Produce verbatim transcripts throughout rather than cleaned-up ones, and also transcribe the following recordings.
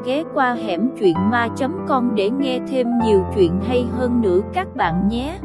ghé qua hẻm truyện ma chấm com để nghe thêm nhiều chuyện hay hơn nữa các bạn nhé.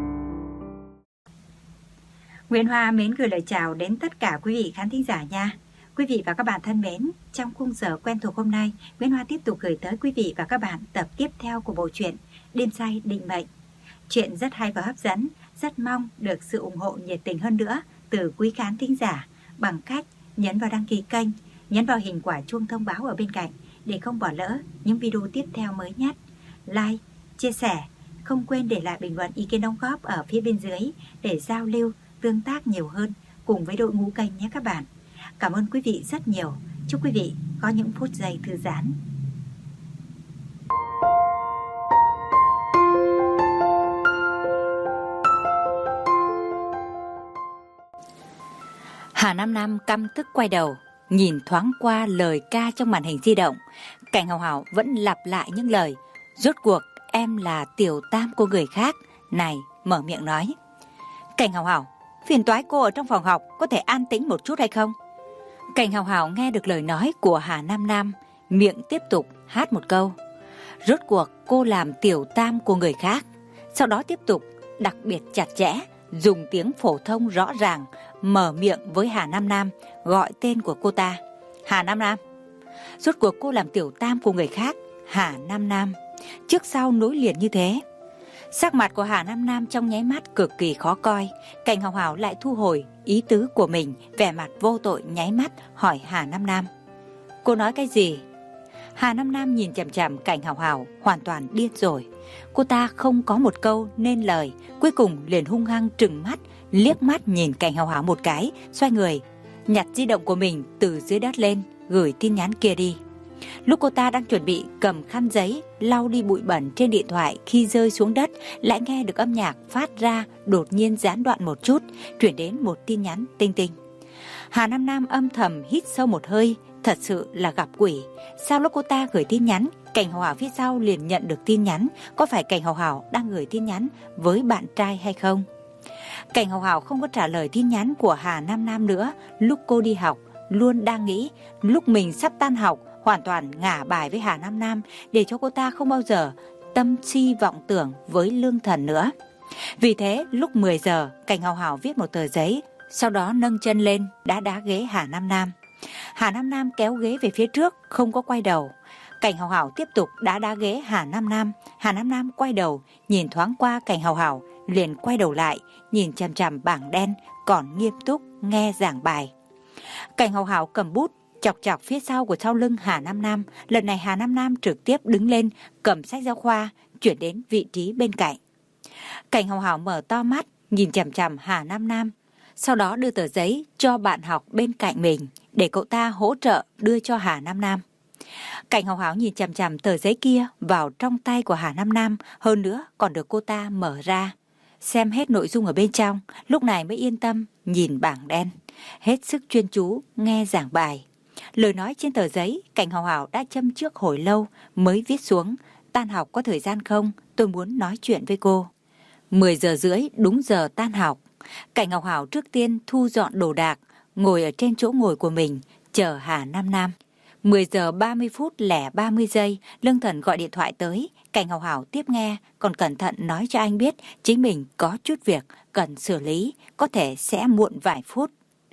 Nguyễn Hoa mến gửi lời chào đến tất cả quý vị khán thính giả nha. Quý vị và các bạn thân mến, trong khung giờ quen thuộc hôm nay, Nguyễn Hoa tiếp tục gửi tới quý vị và các bạn tập tiếp theo của bộ truyện Đêm Say Định Mệnh. Chuyện rất hay và hấp dẫn, rất mong được sự ủng hộ nhiệt tình hơn nữa từ quý khán thính giả bằng cách nhấn vào đăng ký kênh, nhấn vào hình quả chuông thông báo ở bên cạnh để không bỏ lỡ những video tiếp theo mới nhất. Like, chia sẻ, không quên để lại bình luận ý kiến đóng góp ở phía bên dưới để giao lưu, tương tác nhiều hơn cùng với đội ngũ kênh nhé các bạn. Cảm ơn quý vị rất nhiều. Chúc quý vị có những phút giây thư giãn. Hà Nam Nam căm tức quay đầu, nhìn thoáng qua lời ca trong màn hình di động. Cảnh Hào Hào vẫn lặp lại những lời: rốt cuộc em là tiểu tam của người khác. Này, mở miệng nói. Cảnh Hào Hào, phiền toái cô ở trong phòng học có thể an tĩnh một chút hay không? Cảnh Hào Hào nghe được lời nói của Hà Nam Nam, miệng tiếp tục hát một câu: rốt cuộc cô làm tiểu tam của người khác. Sau đó tiếp tục đặc biệt chặt chẽ, dùng tiếng phổ thông rõ ràng mở miệng với Hà Nam Nam, gọi tên của cô ta. Hà Nam Nam, rốt cuộc cô làm tiểu tam của người khác. Hà Nam Nam, trước sau nối liền như thế. Sắc mặt của Hà Nam Nam trong nháy mắt cực kỳ khó coi. Cảnh Hào Hào lại thu hồi ý tứ của mình, vẻ mặt vô tội nháy mắt hỏi Hà Nam Nam: cô nói cái gì? Hà Nam Nam nhìn chằm chằm Cảnh Hào Hào, hoàn toàn điên rồi. Cô ta không có một câu nên lời, cuối cùng liền hung hăng trừng mắt, liếc mắt nhìn Cảnh Hào Hào một cái, xoay người nhặt di động của mình từ dưới đất lên, gửi tin nhắn kia đi. Lúc cô ta đang chuẩn bị cầm khăn giấy lau đi bụi bẩn trên điện thoại, khi rơi xuống đất lại nghe được âm nhạc phát ra đột nhiên gián đoạn một chút, chuyển đến một tin nhắn tinh tinh. Hà Nam Nam âm thầm hít sâu một hơi, thật sự là gặp quỷ. Sao lúc cô ta gửi tin nhắn, Cảnh Hào Hào phía sau liền nhận được tin nhắn? Có phải Cảnh Hào Hào đang gửi tin nhắn với bạn trai hay không? Cảnh Hào Hào không có trả lời tin nhắn của Hà Nam Nam nữa. Lúc cô đi học luôn đang nghĩ lúc mình sắp tan học hoàn toàn ngả bài với Hà Nam Nam, để cho cô ta không bao giờ tâm si vọng tưởng với Lương Thần nữa. Vì thế lúc mười giờ, Cảnh Hào Hào viết một tờ giấy, sau đó nâng chân lên đá đá ghế Hà Nam Nam. Hà Nam Nam kéo ghế về phía trước, không có quay đầu. Cảnh Hào Hào tiếp tục đá đá ghế Hà Nam Nam. Hà Nam Nam quay đầu nhìn thoáng qua Cảnh Hào Hào, liền quay đầu lại nhìn chằm chằm bảng đen, còn nghiêm túc nghe giảng bài. Cảnh Hào Hào cầm bút chọc chọc phía sau của sau lưng Hà Nam Nam. Lần này Hà Nam Nam trực tiếp đứng lên, cầm sách giáo khoa chuyển đến vị trí bên cạnh. Cảnh Hào Hào mở to mắt nhìn chằm chằm Hà Nam Nam, sau đó đưa tờ giấy cho bạn học bên cạnh mình để cậu ta hỗ trợ đưa cho Hà Nam Nam. Cảnh Hào Hào nhìn chằm chằm tờ giấy kia vào trong tay của Hà Nam Nam, hơn nữa còn được cô ta mở ra, xem hết nội dung ở bên trong, lúc này mới yên tâm nhìn bảng đen, hết sức chuyên chú nghe giảng bài. Lời nói trên tờ giấy, Cảnh Hào Hào đã châm trước hồi lâu mới viết xuống: tan học có thời gian không? Tôi muốn nói chuyện với cô. mười giờ rưỡi đúng giờ tan học. Cảnh Hào Hào trước tiên thu dọn đồ đạc, ngồi ở trên chỗ ngồi của mình, chờ Hà Nam Nam. mười giờ ba mươi phút lẻ ba mươi giây, Lương Thần gọi điện thoại tới. Cảnh Hào Hào tiếp nghe, còn cẩn thận nói cho anh biết chính mình có chút việc cần xử lý, có thể sẽ muộn vài phút.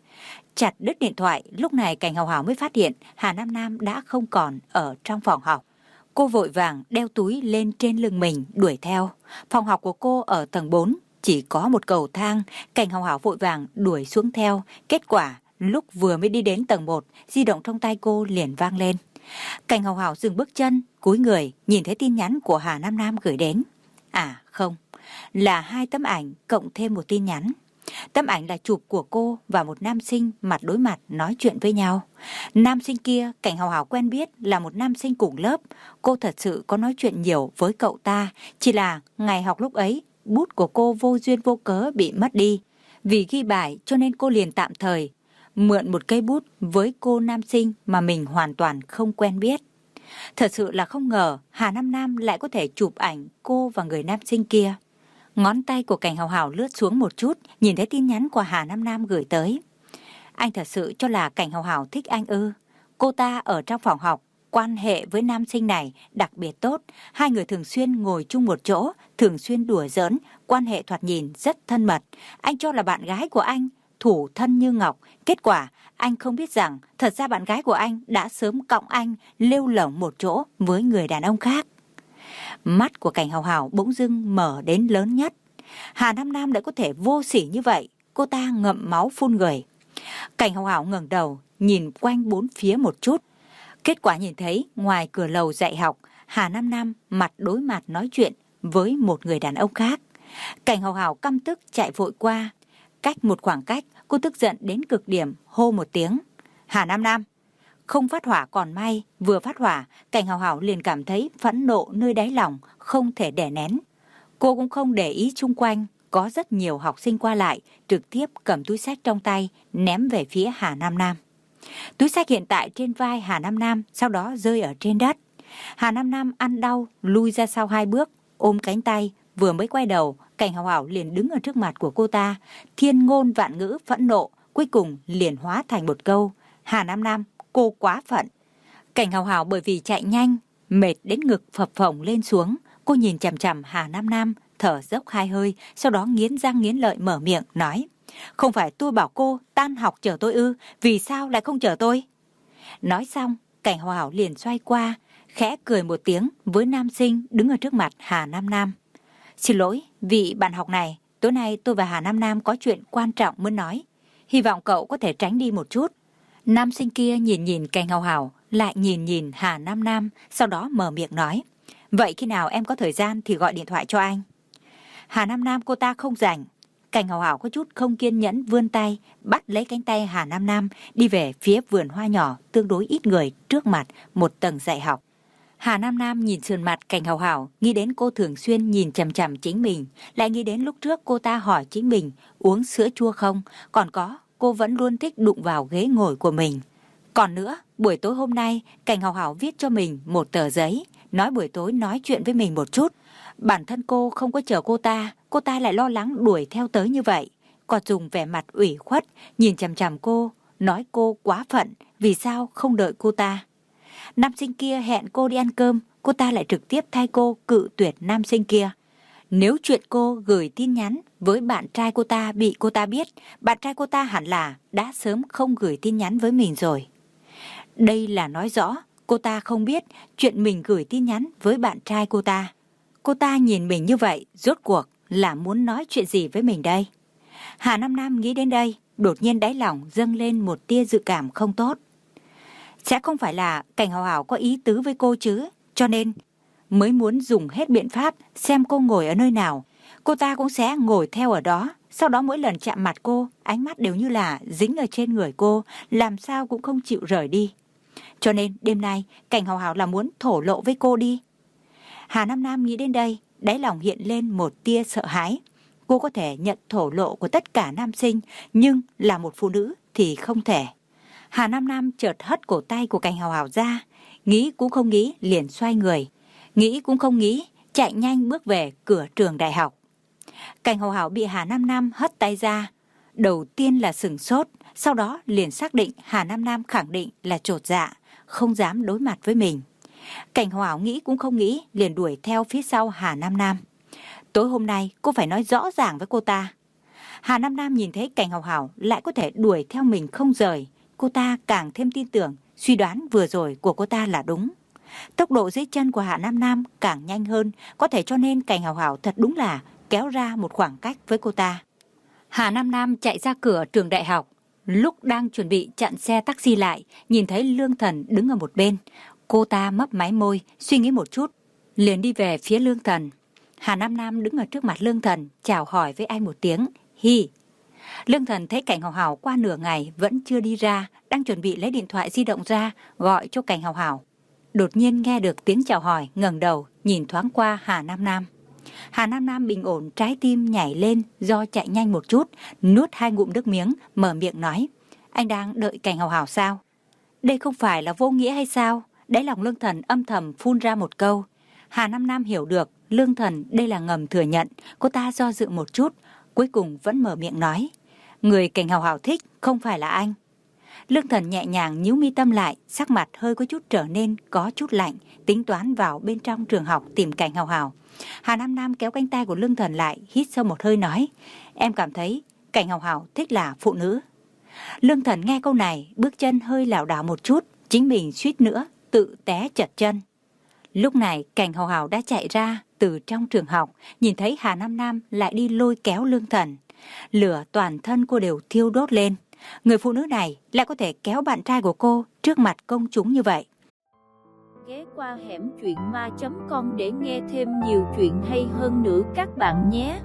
Chặt đứt điện thoại, lúc này Cảnh Hào Hào mới phát hiện Hà Nam Nam đã không còn ở trong phòng học. Cô vội vàng đeo túi lên trên lưng mình đuổi theo. Phòng học của cô ở tầng bốn, chỉ có một cầu thang. Cảnh Hào Hào vội vàng đuổi xuống theo. Kết quả lúc vừa mới đi đến tầng một, di động trong tay cô liền vang lên. Cảnh Hào Hào dừng bước chân, cúi người nhìn thấy tin nhắn của Hà Nam Nam gửi đến. À không, là hai tấm ảnh cộng thêm một tin nhắn. Tấm ảnh là chụp của cô và một nam sinh mặt đối mặt nói chuyện với nhau. Nam sinh kia Cảnh Hào Hào quen biết, là một nam sinh cùng lớp. Cô thật sự có nói chuyện nhiều với cậu ta, chỉ là ngày học lúc ấy bút của cô vô duyên vô cớ bị mất đi. Vì ghi bài cho nên cô liền tạm thời mượn một cây bút với cô nam sinh mà mình hoàn toàn không quen biết. Thật sự là không ngờ Hà Nam Nam lại có thể chụp ảnh cô và người nam sinh kia. Ngón tay của Cảnh Hào Hào lướt xuống một chút, nhìn thấy tin nhắn của Hà Nam Nam gửi tới. Anh thật sự cho là Cảnh Hào Hào thích anh ư? Cô ta ở trong phòng học quan hệ với nam sinh này đặc biệt tốt. Hai người thường xuyên ngồi chung một chỗ, thường xuyên đùa giỡn, quan hệ thoạt nhìn rất thân mật. Anh cho là bạn gái của anh, thủ thân như ngọc. Kết quả, anh không biết rằng thật ra bạn gái của anh đã sớm cõng anh lêu lổng một chỗ với người đàn ông khác. Mắt của Cảnh Hào Hào bỗng dưng mở đến lớn nhất. Hà Nam Nam đã có thể vô sỉ như vậy, cô ta ngậm máu phun người. Cảnh Hào Hào ngẩng đầu, nhìn quanh bốn phía một chút. Kết quả nhìn thấy ngoài cửa lầu dạy học, Hà Nam Nam mặt đối mặt nói chuyện với một người đàn ông khác. Cảnh Hào Hào căm tức chạy vội qua. Cách một khoảng cách, cô tức giận đến cực điểm, hô một tiếng. Hà Nam Nam! Không phát hỏa còn may, vừa phát hỏa, Cảnh Hào Hào liền cảm thấy phẫn nộ nơi đáy lòng, không thể đè nén. Cô cũng không để ý chung quanh, có rất nhiều học sinh qua lại, trực tiếp cầm túi xách trong tay, ném về phía Hà Nam Nam. Túi xách hiện tại trên vai Hà Nam Nam, sau đó rơi ở trên đất. Hà Nam Nam ăn đau, lui ra sau hai bước, ôm cánh tay, vừa mới quay đầu, Cảnh Hào Hào liền đứng ở trước mặt của cô ta, thiên ngôn vạn ngữ phẫn nộ, cuối cùng liền hóa thành một câu. Hà Nam Nam, cô quá phận. Cảnh Hào Hào bởi vì chạy nhanh, mệt đến ngực phập phồng lên xuống. Cô nhìn chằm chằm Hà Nam Nam, thở dốc hai hơi, sau đó nghiến răng nghiến lợi mở miệng, nói. Không phải tôi bảo cô tan học chờ tôi ư, vì sao lại không chờ tôi? Nói xong, Cảnh Hào Hào liền xoay qua, khẽ cười một tiếng với nam sinh đứng ở trước mặt Hà Nam Nam. Xin lỗi, vị bạn học này, tối nay tôi và Hà Nam Nam có chuyện quan trọng muốn nói. Hy vọng cậu có thể tránh đi một chút. Nam sinh kia nhìn nhìn Cảnh Hào Hào, lại nhìn nhìn Hà Nam Nam, sau đó mở miệng nói. Vậy khi nào em có thời gian thì gọi điện thoại cho anh. Hà Nam Nam cô ta không rảnh. Cảnh Hào Hào có chút không kiên nhẫn vươn tay, bắt lấy cánh tay Hà Nam Nam, đi về phía vườn hoa nhỏ tương đối ít người trước mặt một tầng dạy học. Hà Nam Nam nhìn sườn mặt Cảnh Hào Hào, nghĩ đến cô thường xuyên nhìn chằm chằm chính mình, lại nghĩ đến lúc trước cô ta hỏi chính mình uống sữa chua không, còn có cô vẫn luôn thích đụng vào ghế ngồi của mình. Còn nữa, buổi tối hôm nay Cảnh Hào Hào viết cho mình một tờ giấy, nói buổi tối nói chuyện với mình một chút. Bản thân cô không có chờ cô ta, cô ta lại lo lắng đuổi theo tới như vậy. Còn dùng vẻ mặt ủy khuất, nhìn chằm chằm cô, nói cô quá phận, vì sao không đợi cô ta. Nam sinh kia hẹn cô đi ăn cơm, cô ta lại trực tiếp thay cô cự tuyệt nam sinh kia. Nếu chuyện cô gửi tin nhắn với bạn trai cô ta bị cô ta biết, bạn trai cô ta hẳn là đã sớm không gửi tin nhắn với mình rồi. Đây là nói rõ cô ta không biết chuyện mình gửi tin nhắn với bạn trai cô ta. Cô ta nhìn mình như vậy, rốt cuộc là muốn nói chuyện gì với mình đây? Hà Nam Nam nghĩ đến đây, đột nhiên đáy lòng dâng lên một tia dự cảm không tốt. Sẽ không phải là Cảnh Hào Hào có ý tứ với cô chứ, cho nên mới muốn dùng hết biện pháp xem cô ngồi ở nơi nào. Cô ta cũng sẽ ngồi theo ở đó, sau đó mỗi lần chạm mặt cô, ánh mắt đều như là dính ở trên người cô, làm sao cũng không chịu rời đi. Cho nên đêm nay Cảnh Hào Hào là muốn thổ lộ với cô đi. Hà Nam Nam nghĩ đến đây, đáy lòng hiện lên một tia sợ hãi. Cô có thể nhận thổ lộ của tất cả nam sinh, nhưng là một phụ nữ thì không thể. Hà Nam Nam chợt hất cổ tay của Cảnh Hào Hào ra, nghĩ cũng không nghĩ liền xoay người, nghĩ cũng không nghĩ chạy nhanh bước về cửa trường đại học. Cảnh Hào Hào bị Hà Nam Nam hất tay ra, đầu tiên là sửng sốt, sau đó liền xác định Hà Nam Nam khẳng định là chột dạ, không dám đối mặt với mình. Cảnh Hào Hào nghĩ cũng không nghĩ liền đuổi theo phía sau Hà Nam Nam. Tối hôm nay cô phải nói rõ ràng với cô ta. Hà Nam Nam nhìn thấy Cảnh Hào Hào lại có thể đuổi theo mình không rời, cô ta càng thêm tin tưởng suy đoán vừa rồi của cô ta là đúng. Tốc độ dưới chân của Hà Nam Nam càng nhanh hơn, có thể cho nên Cảnh Hào Hào thật đúng là kéo ra một khoảng cách với cô ta. Hà Nam Nam chạy ra cửa trường đại học, lúc đang chuẩn bị chặn xe taxi lại, nhìn thấy Lương Thần đứng ở một bên. Cô ta mấp máy môi, suy nghĩ một chút, liền đi về phía Lương Thần. Hà Nam Nam đứng ở trước mặt Lương Thần, chào hỏi với anh một tiếng, hi. Lương Thần thấy Cảnh Hào Hào qua nửa ngày vẫn chưa đi ra, đang chuẩn bị lấy điện thoại di động ra, gọi cho Cảnh Hào Hào. Đột nhiên nghe được tiếng chào hỏi, ngẩng đầu, nhìn thoáng qua Hà Nam Nam. Hà Nam Nam bình ổn trái tim nhảy lên do chạy nhanh một chút, nuốt hai ngụm nước miếng, mở miệng nói, anh đang đợi Cảnh Hào Hào sao? Đây không phải là vô nghĩa hay sao? Đáy lòng Lương Thần âm thầm phun ra một câu. Hà Nam Nam hiểu được Lương Thần đây là ngầm thừa nhận, cô ta do dự một chút, cuối cùng vẫn mở miệng nói, người Cảnh Hào Hào thích không phải là anh. Lương Thần nhẹ nhàng nhíu mi tâm lại, sắc mặt hơi có chút trở nên có chút lạnh, tính toán vào bên trong trường học tìm Cảnh Hào Hào. Hà Nam Nam kéo cánh tay của Lương Thần lại, hít sâu một hơi nói, em cảm thấy Cảnh Hào Hào thích là phụ nữ. Lương Thần nghe câu này, bước chân hơi lảo đảo một chút, chính mình suýt nữa tự té chật chân. Lúc này Cảnh Hào Hào đã chạy ra từ trong trường học, nhìn thấy Hà Nam Nam lại đi lôi kéo Lương Thần. Lửa toàn thân cô đều thiêu đốt lên. Người phụ nữ này lại có thể kéo bạn trai của cô trước mặt công chúng như vậy. Ghé qua hẻm truyện ma chấm com để nghe thêm nhiều chuyện hay hơn nữa các bạn nhé.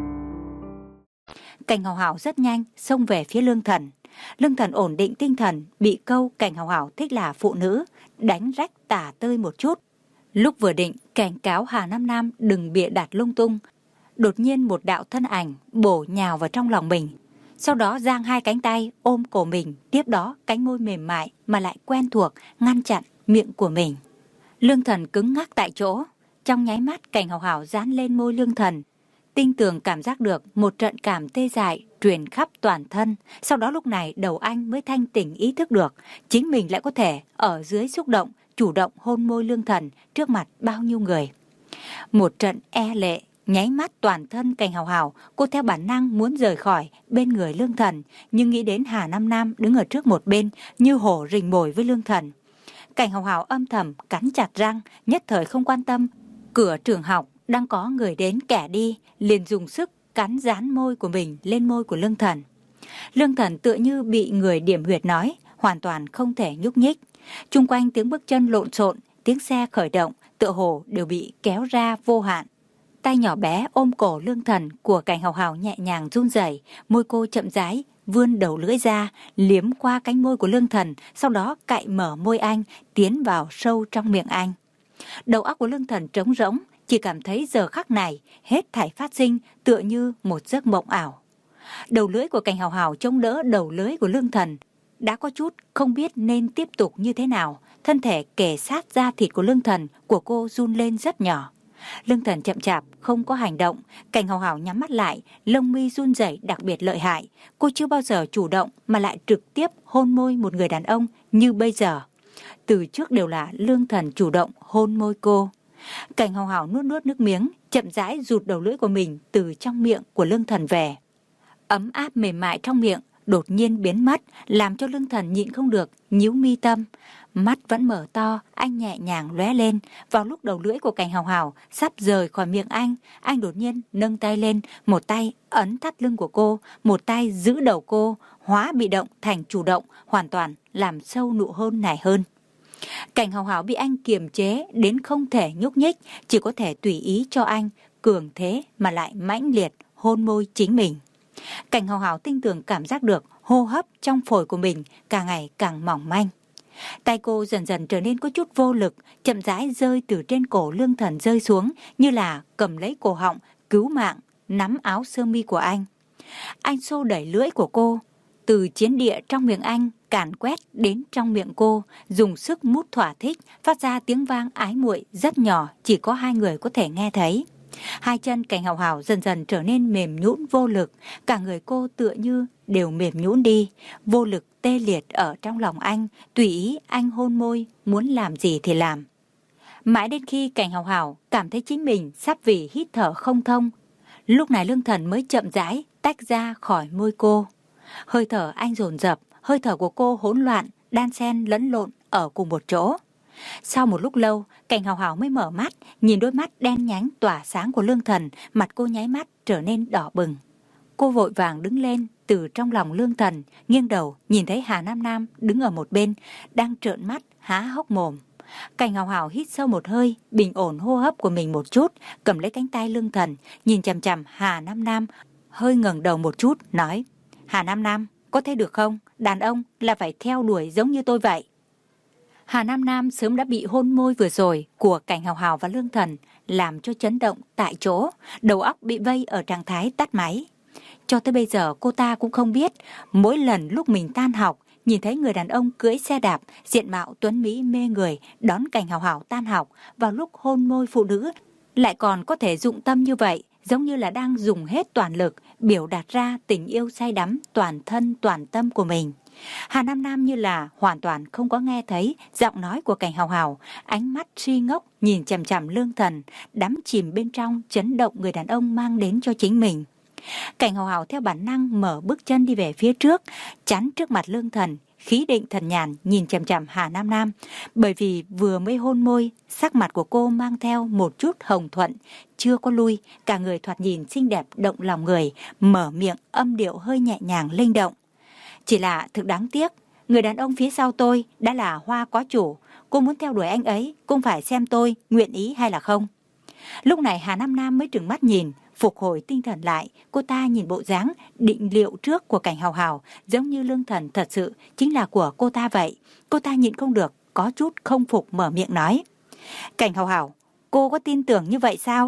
Cảnh Hào Hào rất nhanh xông về phía Lương Thần. Lương Thần ổn định tinh thần, bị câu Cảnh Hào Hào thích là phụ nữ đánh rách tả tơi một chút. Lúc vừa định cảnh cáo Hà Nam Nam đừng bịa đặt lung tung, đột nhiên một đạo thân ảnh bổ nhào vào trong lòng mình. Sau đó giang hai cánh tay ôm cổ mình, tiếp đó cánh môi mềm mại mà lại quen thuộc ngăn chặn miệng của mình. Lương Thần cứng ngắc tại chỗ. Trong nháy mắt Cảnh Hào Hào dán lên môi Lương Thần. Tinh tường cảm giác được một trận cảm tê dại truyền khắp toàn thân. Sau đó lúc này đầu anh mới thanh tỉnh ý thức được chính mình lại có thể ở dưới xúc động chủ động hôn môi Lương Thần trước mặt bao nhiêu người. Một trận e lệ nháy mắt toàn thân Cảnh Hào Hào, cô theo bản năng muốn rời khỏi bên người Lương Thần, nhưng nghĩ đến Hà Nam Nam đứng ở trước một bên như hổ rình mồi với Lương Thần. Cảnh Hào Hào âm thầm cắn chặt răng, nhất thời không quan tâm cửa trường học đang có người đến kẻ đi, liền dùng sức cắn dán môi của mình lên môi của Lương Thần. Lương Thần tựa như bị người điểm huyệt nói, hoàn toàn không thể nhúc nhích. Chung quanh tiếng bước chân lộn xộn, tiếng xe khởi động, tựa hồ đều bị kéo ra vô hạn. Tay nhỏ bé ôm cổ Lương Thần của Cảnh Hào Hào nhẹ nhàng run rẩy, môi cô chậm rãi vươn đầu lưỡi ra, liếm qua cánh môi của Lương Thần, sau đó cạy mở môi anh, tiến vào sâu trong miệng anh. Đầu óc của Lương Thần trống rỗng, chỉ cảm thấy giờ khắc này hết thảy phát sinh tựa như một giấc mộng ảo. Đầu lưỡi của Cảnh Hào Hào chống đỡ đầu lưỡi của Lương Thần, đã có chút không biết nên tiếp tục như thế nào. Thân thể kề sát da thịt của Lương Thần của cô run lên rất nhỏ. Lương Thần chậm chạp không có hành động. Cảnh Hào Hào nhắm mắt lại, lông mi run rẩy đặc biệt lợi hại. Cô chưa bao giờ chủ động mà lại trực tiếp hôn môi một người đàn ông như bây giờ. Từ trước đều là Lương Thần chủ động hôn môi cô. Cảnh Hào Hào nuốt nuốt nước miếng, chậm rãi rụt đầu lưỡi của mình từ trong miệng của Lương Thần về. Ấm áp mềm mại trong miệng đột nhiên biến mất, làm cho Lương Thần nhịn không được nhíu mi tâm. Mắt vẫn mở to, anh nhẹ nhàng lóe lên. Vào lúc đầu lưỡi của Cảnh Hào Hào sắp rời khỏi miệng anh, anh đột nhiên nâng tay lên, một tay ấn thắt lưng của cô, một tay giữ đầu cô, hóa bị động thành chủ động, hoàn toàn làm sâu nụ hôn này hơn. Cảnh Hào Hào bị anh kiềm chế đến không thể nhúc nhích, chỉ có thể tùy ý cho anh cường thế mà lại mãnh liệt hôn môi chính mình. Cảnh Hào Hào tinh tường cảm giác được hô hấp trong phổi của mình càng ngày càng mỏng manh. Tay cô dần dần trở nên có chút vô lực, chậm rãi rơi từ trên cổ Lương Thần rơi xuống, như là cầm lấy cổ họng cứu mạng, nắm áo sơ mi của anh. Anh xô đẩy lưỡi của cô từ chiến địa trong miệng anh càn quét đến trong miệng cô, dùng sức mút thỏa thích, phát ra tiếng vang ái muội rất nhỏ, chỉ có hai người có thể nghe thấy. Hai chân Cảnh Hào Hào dần dần trở nên mềm nhũn vô lực, cả người cô tựa như đều mềm nhũn đi, vô lực tê liệt ở trong lòng anh, tùy ý anh hôn môi, muốn làm gì thì làm. Mãi đến khi Cảnh Hào Hào cảm thấy chính mình sắp vì hít thở không thông, lúc này Lương Thần mới chậm rãi tách ra khỏi môi cô. Hơi thở anh dồn dập, hơi thở của cô hỗn loạn, đan xen lẫn lộn ở cùng một chỗ. Sau một lúc lâu, Cảnh Hào Hào mới mở mắt, nhìn đôi mắt đen nhánh tỏa sáng của Lương Thần, mặt cô nháy mắt trở nên đỏ bừng. Cô vội vàng đứng lên từ trong lòng Lương Thần, nghiêng đầu nhìn thấy Hà Nam Nam đứng ở một bên, đang trợn mắt há hốc mồm. Cảnh Hào Hào hít sâu một hơi, bình ổn hô hấp của mình một chút, cầm lấy cánh tay Lương Thần, nhìn chằm chằm Hà Nam Nam, hơi ngẩng đầu một chút, nói: Hà Nam Nam, có thấy được không? Đàn ông là phải theo đuổi giống như tôi vậy. Hà Nam Nam sớm đã bị hôn môi vừa rồi của Cảnh Hào Hào và Lương Thần làm cho chấn động tại chỗ, đầu óc bị vây ở trạng thái tắt máy. Cho tới bây giờ cô ta cũng không biết, mỗi lần lúc mình tan học, nhìn thấy người đàn ông cưỡi xe đạp, diện mạo tuấn mỹ mê người đón Cảnh Hào Hào tan học, vào lúc hôn môi phụ nữ lại còn có thể dụng tâm như vậy, giống như là đang dùng hết toàn lực biểu đạt ra tình yêu say đắm toàn thân toàn tâm của mình. Hà Nam Nam như là hoàn toàn không có nghe thấy giọng nói của Cảnh Hào Hào, ánh mắt si ngốc nhìn chằm chằm Lương Thần, đắm chìm bên trong chấn động người đàn ông mang đến cho chính mình. Cảnh Hào Hào theo bản năng mở bước chân đi về phía trước, chắn trước mặt Lương Thần, khí định thần nhàn nhìn chằm chằm Hà Nam Nam, bởi vì vừa mới hôn môi, sắc mặt của cô mang theo một chút hồng thuận, chưa có lui, cả người thoạt nhìn xinh đẹp động lòng người, mở miệng âm điệu hơi nhẹ nhàng linh động. Chỉ là thực đáng tiếc, người đàn ông phía sau tôi đã là Hoa có chủ, cô muốn theo đuổi anh ấy cũng phải xem tôi nguyện ý hay là không. Lúc này Hà Nam Nam mới trừng mắt nhìn, phục hồi tinh thần lại. Cô ta nhìn bộ dáng định liệu trước của Cảnh Hào Hào, giống như Lương Thần thật sự chính là của cô ta vậy. Cô ta nhịn không được, có chút không phục mở miệng nói: Cảnh Hào Hào, cô có tin tưởng như vậy sao?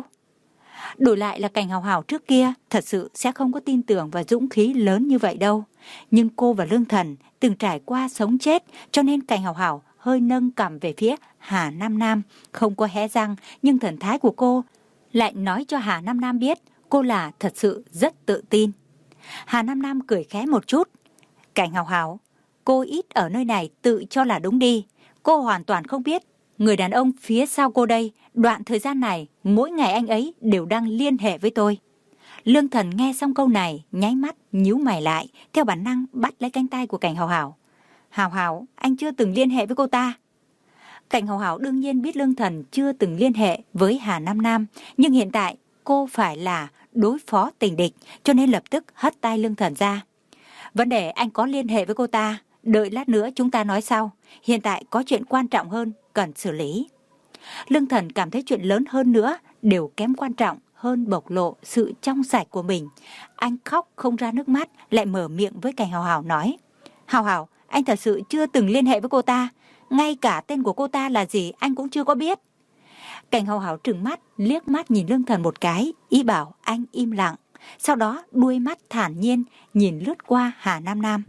Đổi lại là Cảnh Hào Hào trước kia thật sự sẽ không có tin tưởng và dũng khí lớn như vậy đâu. Nhưng cô và Lương Thần từng trải qua sống chết, cho nên Cảnh Hào Hào hơi nâng cằm về phía Hà Nam Nam, không có hé răng, nhưng thần thái của cô lại nói cho Hà Nam Nam biết cô là thật sự rất tự tin. Hà Nam Nam cười khẽ một chút: Cảnh Hào Hào, cô ít ở nơi này tự cho là đúng đi. Cô hoàn toàn không biết người đàn ông phía sau cô đây, đoạn thời gian này mỗi ngày anh ấy đều đang liên hệ với tôi. Lương Thần nghe xong câu này, nháy mắt nhíu mày lại, theo bản năng bắt lấy cánh tay của Cảnh Hào Hào. Hào Hào, anh chưa từng liên hệ với cô ta. Cảnh Hào Hào đương nhiên biết Lương Thần chưa từng liên hệ với Hà Nam Nam, nhưng hiện tại cô phải là đối phó tình địch, cho nên lập tức hất tay Lương Thần ra. Vấn đề anh có liên hệ với cô ta, đợi lát nữa chúng ta nói sau. Hiện tại có chuyện quan trọng hơn cần xử lý. Lương Thần cảm thấy chuyện lớn hơn nữa đều kém quan trọng hơn bộc lộ sự trong sạch của mình. Anh khóc không ra nước mắt, lại mở miệng với Cảnh Hào Hào nói: Hào Hào, anh thật sự chưa từng liên hệ với cô ta, ngay cả tên của cô ta là gì anh cũng chưa có biết. Cảnh Hào Hào trừng mắt, liếc mắt nhìn Lương Thần một cái, ý bảo anh im lặng. Sau đó đuôi mắt thản nhiên nhìn lướt qua Hà Nam Nam.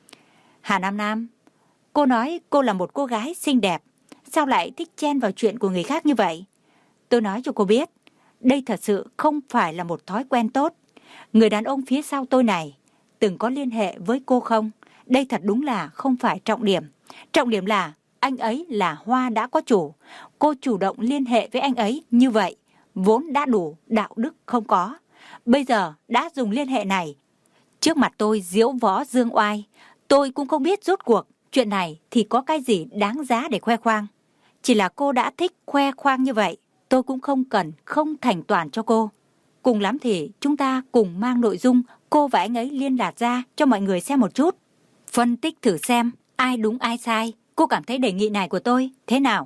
Hà Nam Nam, cô nói cô là một cô gái xinh đẹp, sao lại thích chen vào chuyện của người khác như vậy? Tôi nói cho cô biết, đây thật sự không phải là một thói quen tốt. Người đàn ông phía sau tôi này từng có liên hệ với cô không? Đây thật đúng là không phải trọng điểm. Trọng điểm là anh ấy là Hoa đã có chủ. Cô chủ động liên hệ với anh ấy như vậy, vốn đã đủ đạo đức không có. Bây giờ đã dùng liên hệ này trước mặt tôi diễu võ dương oai. Tôi cũng không biết rốt cuộc chuyện này thì có cái gì đáng giá để khoe khoang. Chỉ là cô đã thích khoe khoang như vậy, tôi cũng không cần không thành toàn cho cô. Cùng lắm thì chúng ta cùng mang nội dung cô và anh ấy liên lạc ra cho mọi người xem một chút. Phân tích thử xem ai đúng ai sai. Cô cảm thấy đề nghị này của tôi thế nào?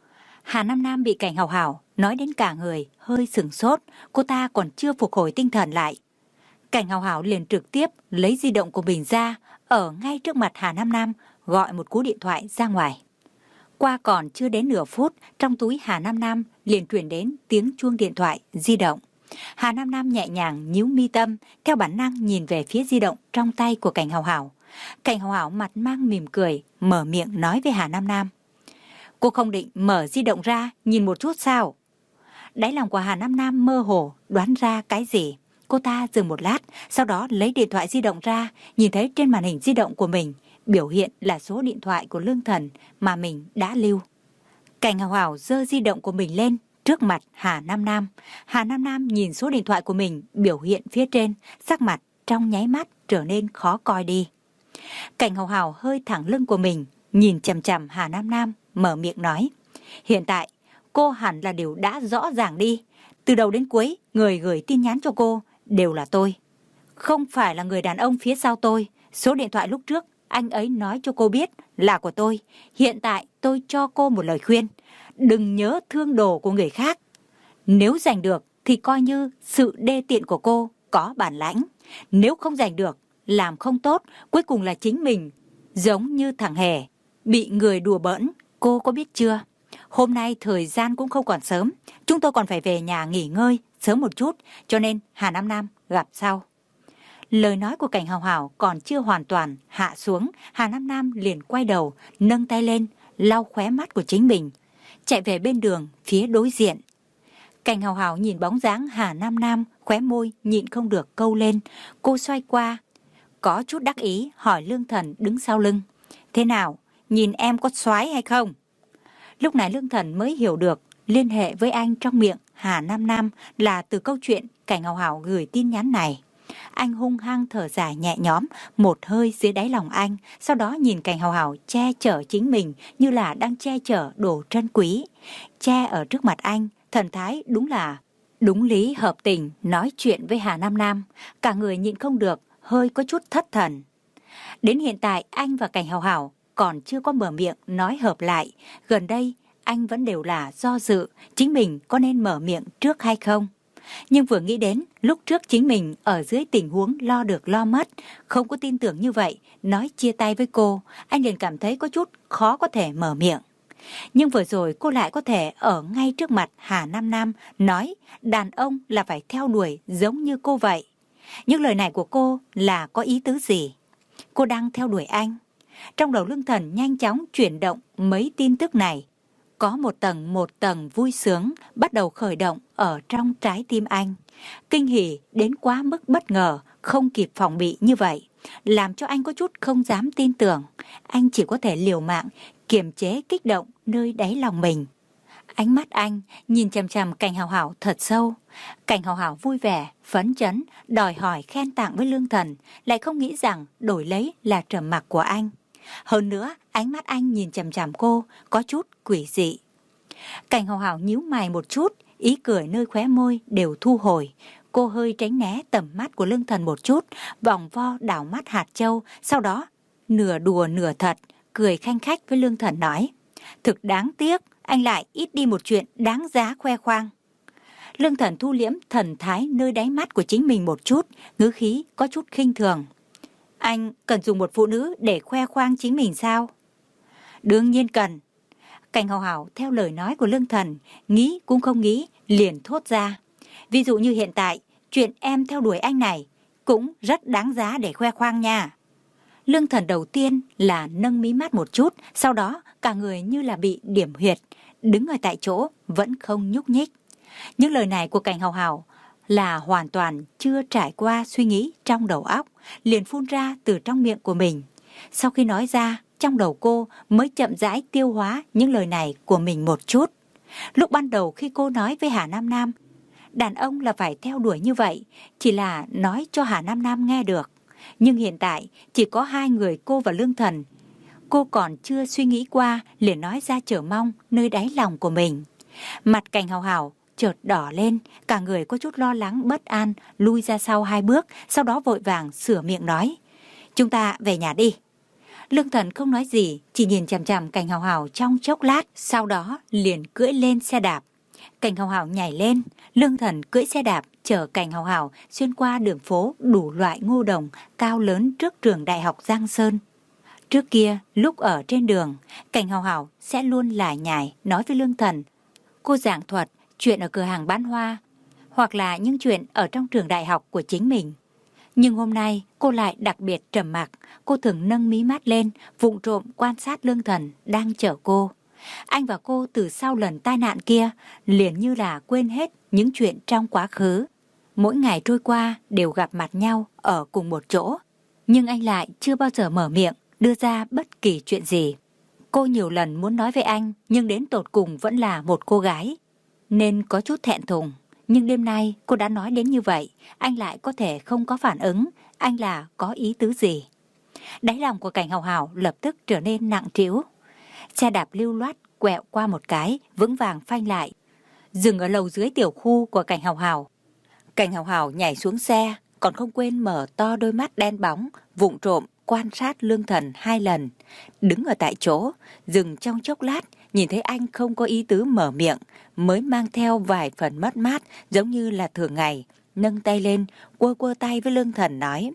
Hà Nam Nam bị Cảnh Hào Hào nói đến cả người hơi sửng sốt. Cô ta còn chưa phục hồi tinh thần lại. Cảnh Hào Hào liền trực tiếp lấy di động của mình ra, ở ngay trước mặt Hà Nam Nam, gọi một cú điện thoại ra ngoài. Qua còn chưa đến nửa phút, trong túi Hà Nam Nam liền truyền đến tiếng chuông điện thoại di động. Hà Nam Nam nhẹ nhàng nhíu mi tâm, theo bản năng nhìn về phía di động trong tay của Cảnh Hào Hào. Cảnh Hào Hào mặt mang mỉm cười, mở miệng nói với Hà Nam Nam: Cô không định mở di động ra nhìn một chút sao? Đáy lòng của Hà Nam Nam mơ hồ đoán ra cái gì. Cô ta dừng một lát, sau đó lấy điện thoại di động ra, nhìn thấy trên màn hình di động của mình biểu hiện là số điện thoại của Lương Thần mà mình đã lưu. Cảnh Hào Hào giơ di động của mình lên trước mặt Hà Nam Nam. Hà Nam Nam nhìn số điện thoại của mình biểu hiện phía trên, sắc mặt trong nháy mắt trở nên khó coi đi. Cảnh Hào Hào hơi thẳng lưng của mình, nhìn chằm chằm Hà Nam Nam, mở miệng nói: Hiện tại cô hẳn là điều đã rõ ràng đi. Từ đầu đến cuối, người gửi tin nhắn cho cô đều là tôi, không phải là người đàn ông phía sau tôi. Số điện thoại lúc trước anh ấy nói cho cô biết là của tôi. Hiện tại tôi cho cô một lời khuyên, đừng nhớ thương đồ của người khác. Nếu giành được thì coi như sự đê tiện của cô có bản lãnh. Nếu không giành được, làm không tốt, cuối cùng là chính mình giống như thằng hề bị người đùa bỡn. Cô có biết chưa? Hôm nay thời gian cũng không còn sớm, chúng tôi còn phải về nhà nghỉ ngơi sớm một chút, cho nên Hà Nam Nam gặp sau. Lời nói của Cảnh Hào Hào còn chưa hoàn toàn hạ xuống, Hà Nam Nam liền quay đầu, nâng tay lên, lau khóe mắt của chính mình, chạy về bên đường phía đối diện. Cảnh Hào Hào nhìn bóng dáng Hà Nam Nam, khóe môi nhịn không được câu lên. Cô xoay qua, có chút đắc ý hỏi Lương Thần đứng sau lưng. Thế nào, nhìn em có xoái hay không? Lúc này Lương Thần mới hiểu được liên hệ với anh trong miệng Hà Nam Nam là từ câu chuyện Cảnh Hào Hào gửi tin nhắn này. Anh hung hăng thở dài nhẹ nhõm một hơi dưới đáy lòng anh, sau đó nhìn Cảnh Hào Hào che chở chính mình như là đang che chở đồ trân quý. Che ở trước mặt anh, thần thái đúng là đúng lý hợp tình nói chuyện với Hà Nam Nam. Cả người nhịn không được, hơi có chút thất thần. Đến hiện tại anh và Cảnh Hào Hào còn chưa có mở miệng nói hợp lại. Gần đây anh vẫn đều là do dự chính mình có nên mở miệng trước hay không. Nhưng vừa nghĩ đến lúc trước chính mình ở dưới tình huống lo được lo mất, không có tin tưởng như vậy, nói chia tay với cô, anh liền cảm thấy có chút khó có thể mở miệng. Nhưng vừa rồi cô lại có thể ở ngay trước mặt Hà Nam Nam nói đàn ông là phải theo đuổi giống như cô vậy. Những lời này của cô là có ý tứ gì? Cô đang theo đuổi anh. Trong đầu Lương Thần nhanh chóng chuyển động mấy tin tức này. Có một tầng một tầng vui sướng bắt đầu khởi động ở trong trái tim anh. Kinh hỉ đến quá mức bất ngờ, không kịp phòng bị như vậy, làm cho anh có chút không dám tin tưởng. Anh chỉ có thể liều mạng, kiềm chế kích động nơi đáy lòng mình. Ánh mắt anh nhìn chằm chằm Cảnh Hào Hào thật sâu. Cảnh Hào Hào vui vẻ, phấn chấn, đòi hỏi khen tặng với Lương Thần, lại không nghĩ rằng đổi lấy là trầm mặc của anh. Hơn nữa, ánh mắt anh nhìn chằm chằm cô có chút quỷ dị. Cảnh Hào Hào nhíu mày một chút, ý cười nơi khóe môi đều thu hồi. Cô hơi tránh né tầm mắt của Lương Thần một chút, vòng vo đảo mắt hạt châu, sau đó nửa đùa nửa thật, cười khanh khách với Lương Thần nói: thực đáng tiếc, anh lại ít đi một chuyện đáng giá khoe khoang. Lương Thần thu liễm thần thái nơi đáy mắt của chính mình một chút, ngữ khí có chút khinh thường. Anh cần dùng một phụ nữ để khoe khoang chính mình sao? Đương nhiên cần. Cảnh Hào Hào theo lời nói của Lương Thần, nghĩ cũng không nghĩ, liền thốt ra. Ví dụ như hiện tại, chuyện em theo đuổi anh này cũng rất đáng giá để khoe khoang nha. Lương Thần đầu tiên là nâng mí mắt một chút, sau đó cả người như là bị điểm huyệt, đứng ở tại chỗ vẫn không nhúc nhích. Những lời này của Cảnh Hào Hào là hoàn toàn chưa trải qua suy nghĩ trong đầu óc, liền phun ra từ trong miệng của mình. Sau khi nói ra, trong đầu cô mới chậm rãi tiêu hóa những lời này của mình một chút. Lúc ban đầu khi cô nói với Hà Nam Nam, đàn ông là phải theo đuổi như vậy, chỉ là nói cho Hà Nam Nam nghe được. Nhưng hiện tại chỉ có hai người cô và Lương Thần. Cô còn chưa suy nghĩ qua, liền nói ra chờ mong nơi đáy lòng của mình. Mặt Cảnh Hào Hào chợt đỏ lên, cả người có chút lo lắng bất an, lui ra sau hai bước, sau đó vội vàng sửa miệng nói: chúng ta về nhà đi. Lương Thần không nói gì, chỉ nhìn chằm chằm Cảnh Hào Hào trong chốc lát, sau đó liền cưỡi lên xe đạp. Cảnh Hào Hào nhảy lên, Lương Thần cưỡi xe đạp chở Cảnh Hào Hào xuyên qua đường phố đủ loại ngô đồng cao lớn trước trường Đại học Giang Sơn. Trước kia, lúc ở trên đường, Cảnh Hào Hào sẽ luôn lải nhải nói với Lương Thần. Cô giảng thuật chuyện ở cửa hàng bán hoa, hoặc là những chuyện ở trong trường đại học của chính mình. Nhưng hôm nay cô lại đặc biệt trầm mặc. Cô thường nâng mí mắt lên, vụng trộm quan sát Lương Thần đang chở cô. Anh và cô từ sau lần tai nạn kia liền như là quên hết những chuyện trong quá khứ. Mỗi ngày trôi qua đều gặp mặt nhau ở cùng một chỗ, nhưng anh lại chưa bao giờ mở miệng đưa ra bất kỳ chuyện gì. Cô nhiều lần muốn nói với anh, nhưng đến tột cùng vẫn là một cô gái, nên có chút thẹn thùng. Nhưng đêm nay cô đã nói đến như vậy, anh lại có thể không có phản ứng. Anh là có ý tứ gì? Đáy lòng của Cảnh Hào Hào lập tức trở nên nặng trĩu. Xe đạp lưu loát quẹo qua một cái, vững vàng phanh lại, dừng ở lầu dưới tiểu khu của Cảnh Hào Hào. Cảnh Hào Hào nhảy xuống xe, còn không quên mở to đôi mắt đen bóng, vụng trộm quan sát Lương Thần hai lần. Đứng ở tại chỗ, dừng trong chốc lát, nhìn thấy anh không có ý tứ mở miệng, mới mang theo vài phần mất mát, giống như là thường ngày, nâng tay lên, quơ quơ tay với Lương Thần nói: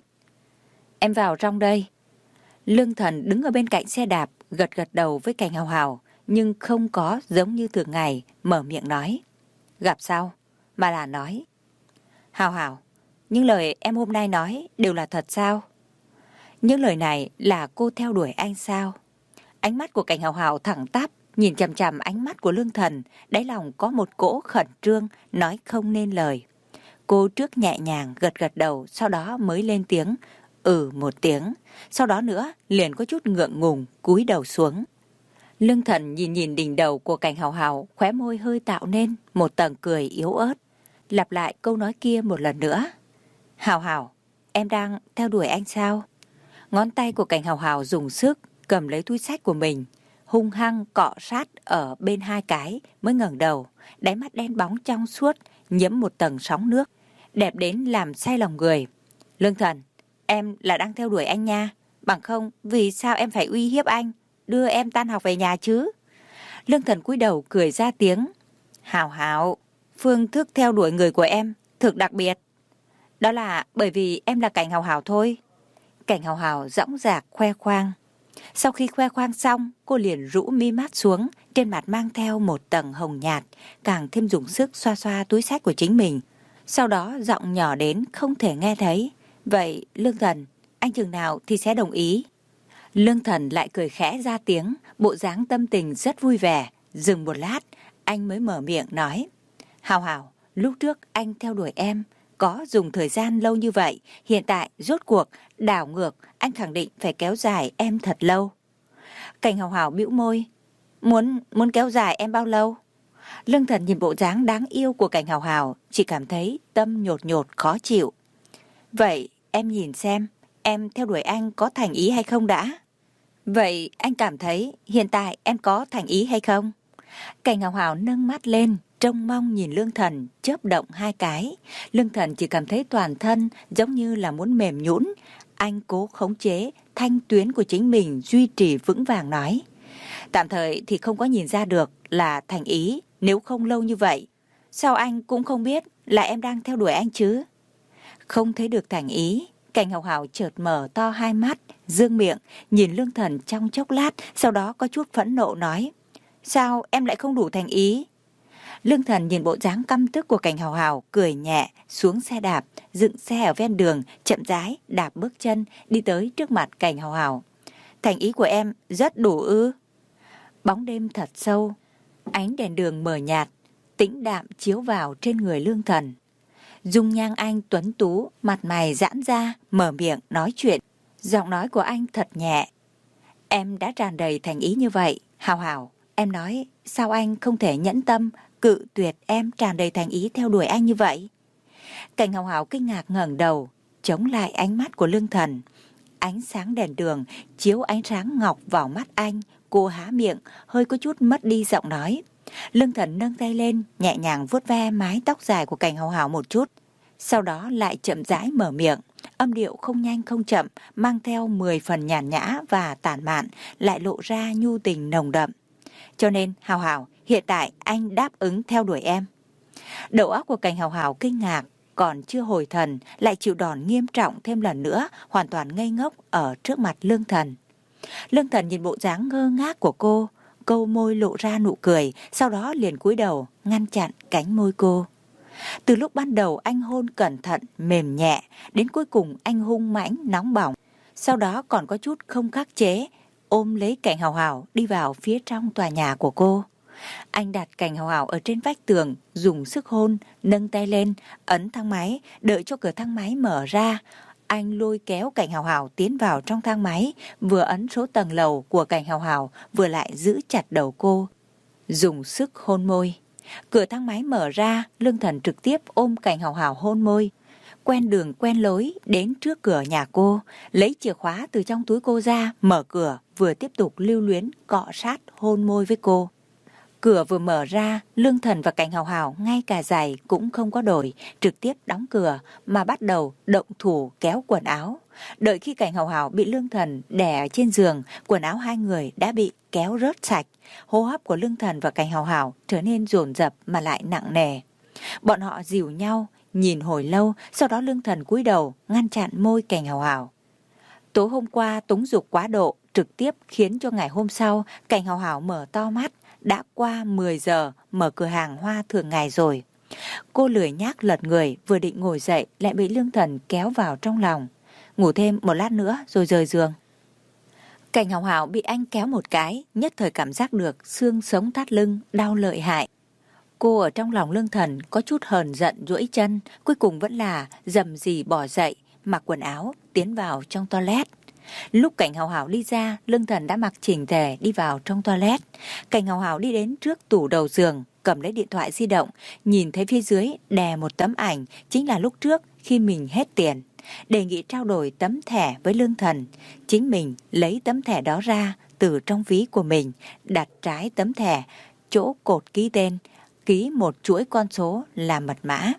em vào trong đây. Lương Thần đứng ở bên cạnh xe đạp, gật gật đầu với Cảnh Hào Hào, nhưng không có giống như thường ngày mở miệng nói: gặp sao, mà là nói: Hào Hào, những lời em hôm nay nói đều là thật sao? Những lời này là cô theo đuổi anh sao? Ánh mắt của Cảnh Hào Hào thẳng tắp, nhìn chằm chằm ánh mắt của Lương Thần, đáy lòng có một cỗ khẩn trương, nói không nên lời. Cô trước nhẹ nhàng gật gật đầu, sau đó mới lên tiếng: ừ một tiếng, sau đó nữa liền có chút ngượng ngùng cúi đầu xuống. Lương Thần nhìn nhìn đỉnh đầu của Cảnh Hào Hào, khóe môi hơi tạo nên một tầng cười yếu ớt, lặp lại câu nói kia một lần nữa. Hào Hào, em đang theo đuổi anh sao? Ngón tay của Cảnh Hào Hào dùng sức cầm lấy túi xách của mình, hung hăng cọ sát ở bên hai cái mới ngẩng đầu, đáy mắt đen bóng trong suốt, nhiễm một tầng sóng nước, đẹp đến làm say lòng người. Lương Thần, em là đang theo đuổi anh nha, bằng không vì sao em phải uy hiếp anh, đưa em tan học về nhà chứ? Lương Thần cúi đầu cười ra tiếng. Hào Hào, phương thức theo đuổi người của em thực đặc biệt. Đó là bởi vì em là Cảnh Hào Hào thôi. Cảnh Hào Hào dõng dạc khoe khoang. Sau khi khoe khoang xong, cô liền rũ mi mắt xuống, trên mặt mang theo một tầng hồng nhạt, càng thêm dùng sức xoa xoa túi xách của chính mình. Sau đó giọng nhỏ đến không thể nghe thấy. Vậy Lương Thần, anh chừng nào thì sẽ đồng ý? Lương Thần lại cười khẽ ra tiếng, bộ dáng tâm tình rất vui vẻ. Dừng một lát, anh mới mở miệng nói. Hào Hào, lúc trước anh theo đuổi em, có dùng thời gian lâu như vậy, hiện tại rốt cuộc, đảo ngược, anh khẳng định phải kéo dài em thật lâu. Cảnh Hào Hào bĩu môi. Muốn, muốn kéo dài em bao lâu? Lương Thần nhìn bộ dáng đáng yêu của Cảnh Hào Hào, chỉ cảm thấy tâm nhột nhột khó chịu. Vậy em nhìn xem, em theo đuổi anh có thành ý hay không đã? Vậy anh cảm thấy hiện tại em có thành ý hay không? Cảnh Hào Hào nâng mắt lên, trông mong nhìn Lương Thần, chớp động hai cái. Lương Thần chỉ cảm thấy toàn thân giống như là muốn mềm nhũn. Anh cố khống chế thanh tuyến của chính mình, duy trì vững vàng nói. Tạm thời thì không có nhìn ra được là thành ý, nếu không lâu như vậy. Sao anh cũng không biết là em đang theo đuổi anh chứ? Không thấy được thành ý. Cảnh Hào Hào chợt mở to hai mắt, dương miệng, nhìn Lương Thần trong chốc lát, sau đó có chút phẫn nộ nói. Sao em lại không đủ thành ý? Lương Thần nhìn bộ dáng căm tức của Cảnh Hào Hào, cười nhẹ, xuống xe đạp, dựng xe ở ven đường, chậm rãi, đạp bước chân, đi tới trước mặt Cảnh Hào Hào. Thành ý của em rất đủ ư? Bóng đêm thật sâu, ánh đèn đường mờ nhạt, tĩnh đạm chiếu vào trên người Lương Thần. Dung nhan anh tuấn tú, mặt mày giãn ra, mở miệng nói chuyện. Giọng nói của anh thật nhẹ. Em đã tràn đầy thành ý như vậy, Hào Hào, em nói sao anh không thể nhẫn tâm cự tuyệt em tràn đầy thành ý theo đuổi anh như vậy? Cảnh Hào Hào kinh ngạc ngẩng đầu, chống lại ánh mắt của Lương Thần. Ánh sáng đèn đường chiếu ánh sáng ngọc vào mắt anh, cô há miệng, hơi có chút mất đi giọng nói. Lương Thần nâng tay lên, nhẹ nhàng vuốt ve mái tóc dài của Cảnh Hào Hào một chút. Sau đó lại chậm rãi mở miệng, âm điệu không nhanh không chậm, mang theo mười phần nhàn nhã và tản mạn, lại lộ ra nhu tình nồng đậm. Cho nên, Hào Hào, hiện tại anh đáp ứng theo đuổi em. Đầu óc của Cảnh Hào Hào kinh ngạc, còn chưa hồi thần, lại chịu đòn nghiêm trọng thêm lần nữa, hoàn toàn ngây ngốc ở trước mặt Lương Thần. Lương Thần nhìn bộ dáng ngơ ngác của cô, câu môi lộ ra nụ cười, sau đó liền cúi đầu, ngăn chặn cánh môi cô. Từ lúc ban đầu anh hôn cẩn thận, mềm nhẹ, đến cuối cùng anh hung mãnh, nóng bỏng. Sau đó còn có chút không khắc chế, ôm lấy Cảnh Hào Hào đi vào phía trong tòa nhà của cô. Anh đặt Cảnh Hào Hào ở trên vách tường, dùng sức hôn, nâng tay lên, ấn thang máy, đợi cho cửa thang máy mở ra. Anh lôi kéo Cảnh Hào Hào tiến vào trong thang máy, vừa ấn số tầng lầu của Cảnh Hào Hào, vừa lại giữ chặt đầu cô, dùng sức hôn môi. Cửa thang máy mở ra, Lương Thần trực tiếp ôm Cảnh Hào Hào hôn môi. Quen đường quen lối đến trước cửa nhà cô, lấy chìa khóa từ trong túi cô ra, mở cửa, vừa tiếp tục lưu luyến cọ sát hôn môi với cô. Cửa vừa mở ra, Lương Thần và Cảnh Hào Hào ngay cả giày cũng không có đổi, trực tiếp đóng cửa mà bắt đầu động thủ kéo quần áo. Đợi khi Cảnh Hào Hào bị Lương Thần đè trên giường, quần áo hai người đã bị kéo rớt sạch. Hô hấp của Lương Thần và Cảnh Hào Hào trở nên dồn dập mà lại nặng nề. Bọn họ dìu nhau, nhìn hồi lâu, sau đó Lương Thần cúi đầu ngăn chặn môi Cảnh Hào Hào. Tối hôm qua túng dục quá độ, trực tiếp khiến cho ngày hôm sau Cảnh Hào Hào mở to mắt. Đã qua mười giờ mở cửa hàng hoa thường ngày rồi. Cô lười nhác lật người, vừa định ngồi dậy lại bị Lương Thần kéo vào trong lòng. Ngủ thêm một lát nữa rồi rời giường. Cảnh Hào Hào bị anh kéo một cái, nhất thời cảm giác được xương sống thắt lưng đau lợi hại. Cô ở trong lòng Lương Thần có chút hờn giận duỗi chân, cuối cùng vẫn là dầm gì bỏ dậy, mặc quần áo tiến vào trong toilet. Lúc Cảnh Hào Hào đi ra, Lương Thần đã mặc chỉnh tề đi vào trong toilet. Cảnh Hào Hào đi đến trước tủ đầu giường, cầm lấy điện thoại di động, nhìn thấy phía dưới đè một tấm ảnh, chính là lúc trước khi mình hết tiền. Đề nghị trao đổi tấm thẻ với Lương Thần. Chính mình lấy tấm thẻ đó ra từ trong ví của mình, đặt trái tấm thẻ, chỗ cột ký tên, ký một chuỗi con số làm mật mã.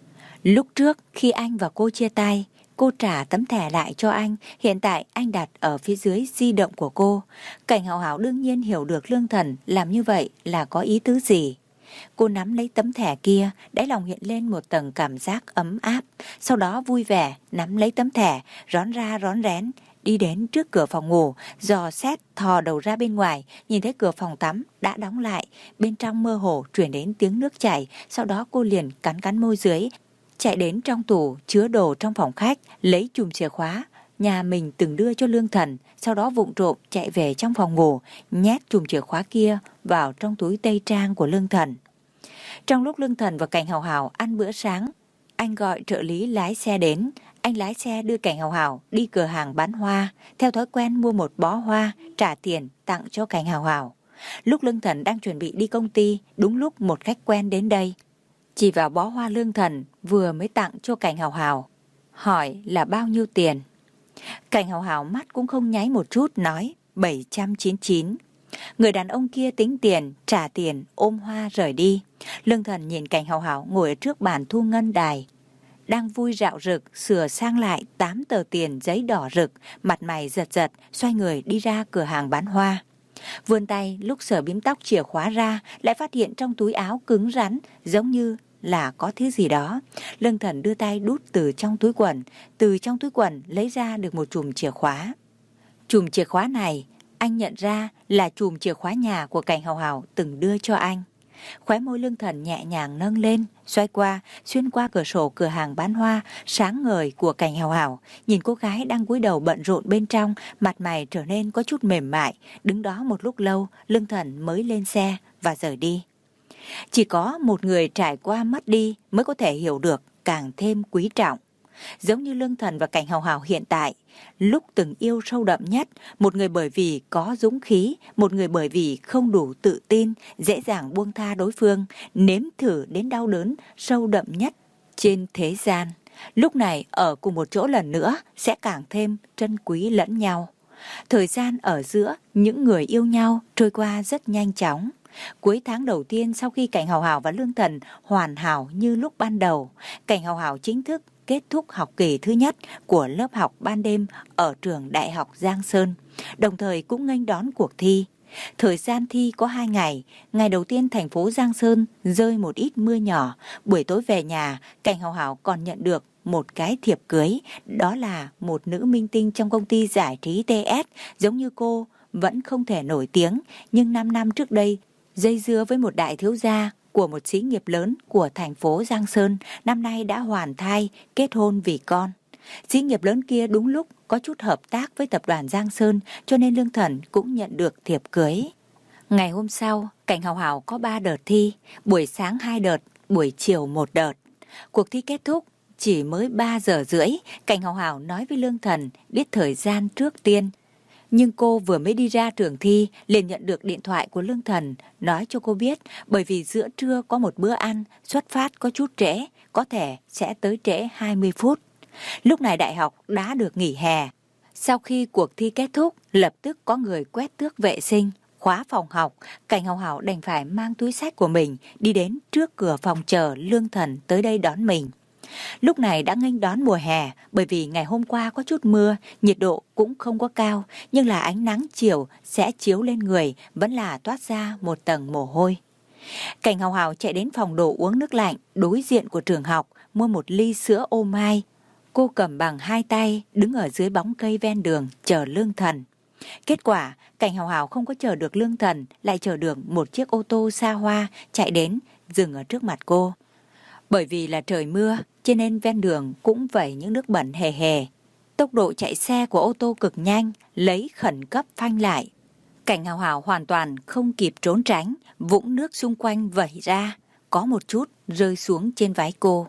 Lúc trước khi anh và cô chia tay, cô trả tấm thẻ lại cho anh, hiện tại anh đặt ở phía dưới di động của cô. Cảnh Hào Hào đương nhiên hiểu được Lương Thần làm như vậy là có ý tứ gì. Cô nắm lấy tấm thẻ kia, đáy lòng hiện lên một tầng cảm giác ấm áp, sau đó vui vẻ nắm lấy tấm thẻ, rón ra rón rén đi đến trước cửa phòng ngủ, dò xét thò đầu ra bên ngoài, nhìn thấy cửa phòng tắm đã đóng lại, bên trong mơ hồ truyền đến tiếng nước chảy. Sau đó cô liền cắn cắn môi dưới, chạy đến trong tủ chứa đồ trong phòng khách, lấy chùm chìa khóa nhà mình từng đưa cho Lương Thần, sau đó vụng trộm chạy về trong phòng ngủ, nhét chùm chìa khóa kia vào trong túi tây trang của Lương Thần. Trong lúc Lương Thần và Cảnh Hào Hào ăn bữa sáng, anh gọi trợ lý lái xe đến. Anh lái xe đưa Cảnh Hào Hào đi cửa hàng bán hoa, theo thói quen mua một bó hoa, trả tiền tặng cho Cảnh Hào Hào. Lúc Lương Thần đang chuẩn bị đi công ty, đúng lúc một khách quen đến đây. Chỉ vào bó hoa Lương Thần vừa mới tặng cho Cảnh Hào Hào, hỏi là bao nhiêu tiền. Cảnh Hào Hào mắt cũng không nháy một chút, nói bảy trăm chín mươi chín. Người đàn ông kia tính tiền, trả tiền, ôm hoa rời đi. Lương Thần nhìn Cảnh Hào Hào ngồi ở trước bàn thu ngân đài, đang vui rạo rực sửa sang lại tám tờ tiền giấy đỏ rực, mặt mày giật giật, xoay người đi ra cửa hàng bán hoa. Vươn tay lúc sờ bím tóc chìa khóa ra, lại phát hiện trong túi áo cứng rắn, giống như là có thứ gì đó. Lương Thần đưa tay đút từ trong túi quần, từ trong túi quần lấy ra được một chùm chìa khóa. Chùm chìa khóa này anh nhận ra là chùm chìa khóa nhà của Cảnh Hào Hào từng đưa cho anh. Khóe môi Lương Thần nhẹ nhàng nâng lên, xoay qua, xuyên qua cửa sổ cửa hàng bán hoa sáng ngời của Cảnh Hào Hào, nhìn cô gái đang cúi đầu bận rộn bên trong, mặt mày trở nên có chút mềm mại. Đứng đó một lúc lâu, Lương Thần mới lên xe và rời đi. Chỉ có một người trải qua mất đi mới có thể hiểu được, càng thêm quý trọng. Giống như Lương Thần và Cảnh Hào Hào hiện tại, lúc từng yêu sâu đậm nhất, một người bởi vì có dũng khí, một người bởi vì không đủ tự tin, dễ dàng buông tha đối phương, nếm thử đến đau đớn sâu đậm nhất trên thế gian. Lúc này ở cùng một chỗ lần nữa sẽ càng thêm trân quý lẫn nhau. Thời gian ở giữa những người yêu nhau trôi qua rất nhanh chóng. Cuối tháng đầu tiên sau khi Cảnh Hào Hào và Lương Thần hoàn hảo như lúc ban đầu, Cảnh Hào Hào chính thức kết thúc học kỳ thứ nhất của lớp học ban đêm ở trường Đại học Giang Sơn, đồng thời cũng nghênh đón cuộc thi. Thời gian thi có hai ngày. Ngày đầu tiên thành phố Giang Sơn rơi một ít mưa nhỏ. Buổi tối về nhà, Cảnh Hào Hào còn nhận được một cái thiệp cưới. Đó là một nữ minh tinh trong công ty giải trí tê ét. Giống như cô, vẫn không thể nổi tiếng, nhưng năm năm trước đây, dây dưa với một đại thiếu gia của một xí nghiệp lớn của thành phố Giang Sơn, năm nay đã hoàn thai, kết hôn vì con. Xí nghiệp lớn kia đúng lúc có chút hợp tác với tập đoàn Giang Sơn, cho nên Lương Thần cũng nhận được thiệp cưới. Ngày hôm sau, Cảnh Hào Hào có ba đợt thi, buổi sáng hai đợt, buổi chiều một đợt. Cuộc thi kết thúc chỉ mới ba giờ rưỡi, Cảnh Hào Hào nói với Lương Thần biết thời gian trước tiên. Nhưng cô vừa mới đi ra trường thi liền nhận được điện thoại của Lương Thần nói cho cô biết bởi vì giữa trưa có một bữa ăn, xuất phát có chút trễ, có thể sẽ tới trễ hai mươi phút. Lúc này đại học đã được nghỉ hè. Sau khi cuộc thi kết thúc, lập tức có người quét tước vệ sinh, khóa phòng học. Cảnh Hào Hào đành phải mang túi xách của mình đi đến trước cửa phòng chờ Lương Thần tới đây đón mình. Lúc này đã nghênh đón mùa hè, bởi vì ngày hôm qua có chút mưa, nhiệt độ cũng không có cao, nhưng là ánh nắng chiều sẽ chiếu lên người, vẫn là toát ra một tầng mồ hôi. Cảnh Hào Hào chạy đến phòng đồ uống nước lạnh đối diện của trường học, mua một ly sữa ô mai. Cô cầm bằng hai tay, đứng ở dưới bóng cây ven đường, chờ Lương Thần. Kết quả, Cảnh Hào Hào không có chờ được Lương Thần, lại chờ được một chiếc ô tô xa hoa chạy đến, dừng ở trước mặt cô. Bởi vì là trời mưa, cho nên ven đường cũng vẩy những nước bẩn hề hề. Tốc độ chạy xe của ô tô cực nhanh, lấy khẩn cấp phanh lại. Cảnh Hào Hào hoàn toàn không kịp trốn tránh, vũng nước xung quanh vẩy ra, có một chút rơi xuống trên váy cô.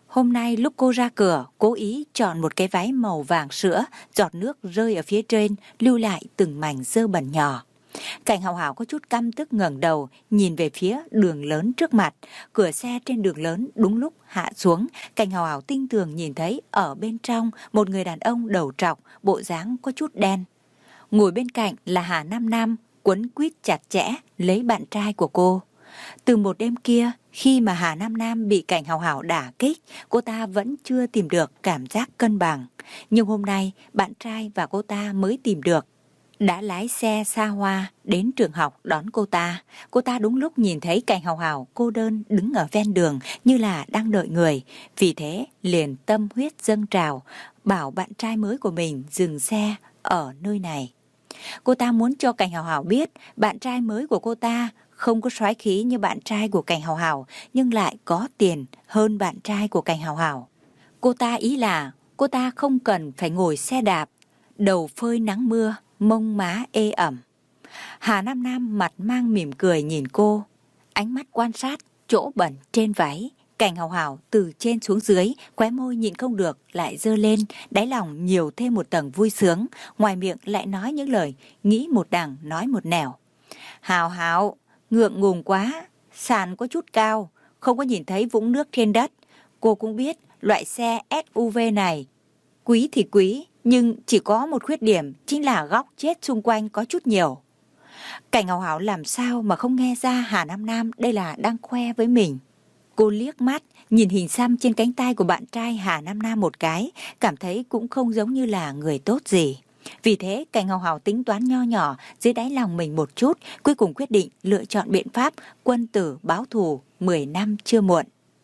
Hôm nay lúc cô ra cửa, cố ý chọn một cái váy màu vàng sữa, giọt nước rơi ở phía trên, lưu lại từng mảnh dơ bẩn nhỏ. Cảnh Hào Hào có chút căm tức ngẩng đầu, nhìn về phía đường lớn trước mặt. Cửa xe trên đường lớn đúng lúc hạ xuống. Cảnh Hào Hào tinh tường nhìn thấy ở bên trong một người đàn ông đầu trọc, bộ dáng có chút đen. Ngồi bên cạnh là Hà Nam Nam, quấn quýt chặt chẽ lấy bạn trai của cô. Từ một đêm kia, khi mà Hà Nam Nam bị Cảnh Hào Hào đả kích, cô ta vẫn chưa tìm được cảm giác cân bằng. Nhưng hôm nay, bạn trai và cô ta mới tìm được. Đã lái xe xa hoa đến trường học đón cô ta. Cô ta đúng lúc nhìn thấy Cảnh Hào Hào cô đơn đứng ở ven đường như là đang đợi người. Vì thế liền tâm huyết dâng trào, bảo bạn trai mới của mình dừng xe ở nơi này. Cô ta muốn cho Cảnh Hào Hào biết bạn trai mới của cô ta không có soái khí như bạn trai của Cảnh Hào Hào, nhưng lại có tiền hơn bạn trai của Cảnh Hào Hào. Cô ta ý là cô ta không cần phải ngồi xe đạp, đầu phơi nắng mưa, mông má ê ẩm. Hà Nam Nam mặt mang mỉm cười nhìn cô, ánh mắt quan sát chỗ bẩn trên váy. Cảnh Hào Hào từ trên xuống dưới, khóe môi nhịn không được lại giơ lên, đáy lòng nhiều thêm một tầng vui sướng, ngoài miệng lại nói những lời nghĩ một đằng nói một nẻo. Hào Hào, ngượng ngùng quá, sàn có chút cao, không có nhìn thấy vũng nước trên đất. Cô cũng biết loại xe ét u vê này quý thì quý, nhưng chỉ có một khuyết điểm, chính là góc chết xung quanh có chút nhiều. Cảnh Hào Hào làm sao mà không nghe ra Hà Nam Nam đây là đang khoe với mình. Cô liếc mắt, nhìn hình xăm trên cánh tay của bạn trai Hà Nam Nam một cái, cảm thấy cũng không giống như là người tốt gì. Vì thế, Cảnh Hào Hào tính toán nho nhỏ dưới đáy lòng mình một chút, cuối cùng quyết định lựa chọn biện pháp quân tử báo thù, mười năm chưa muộn.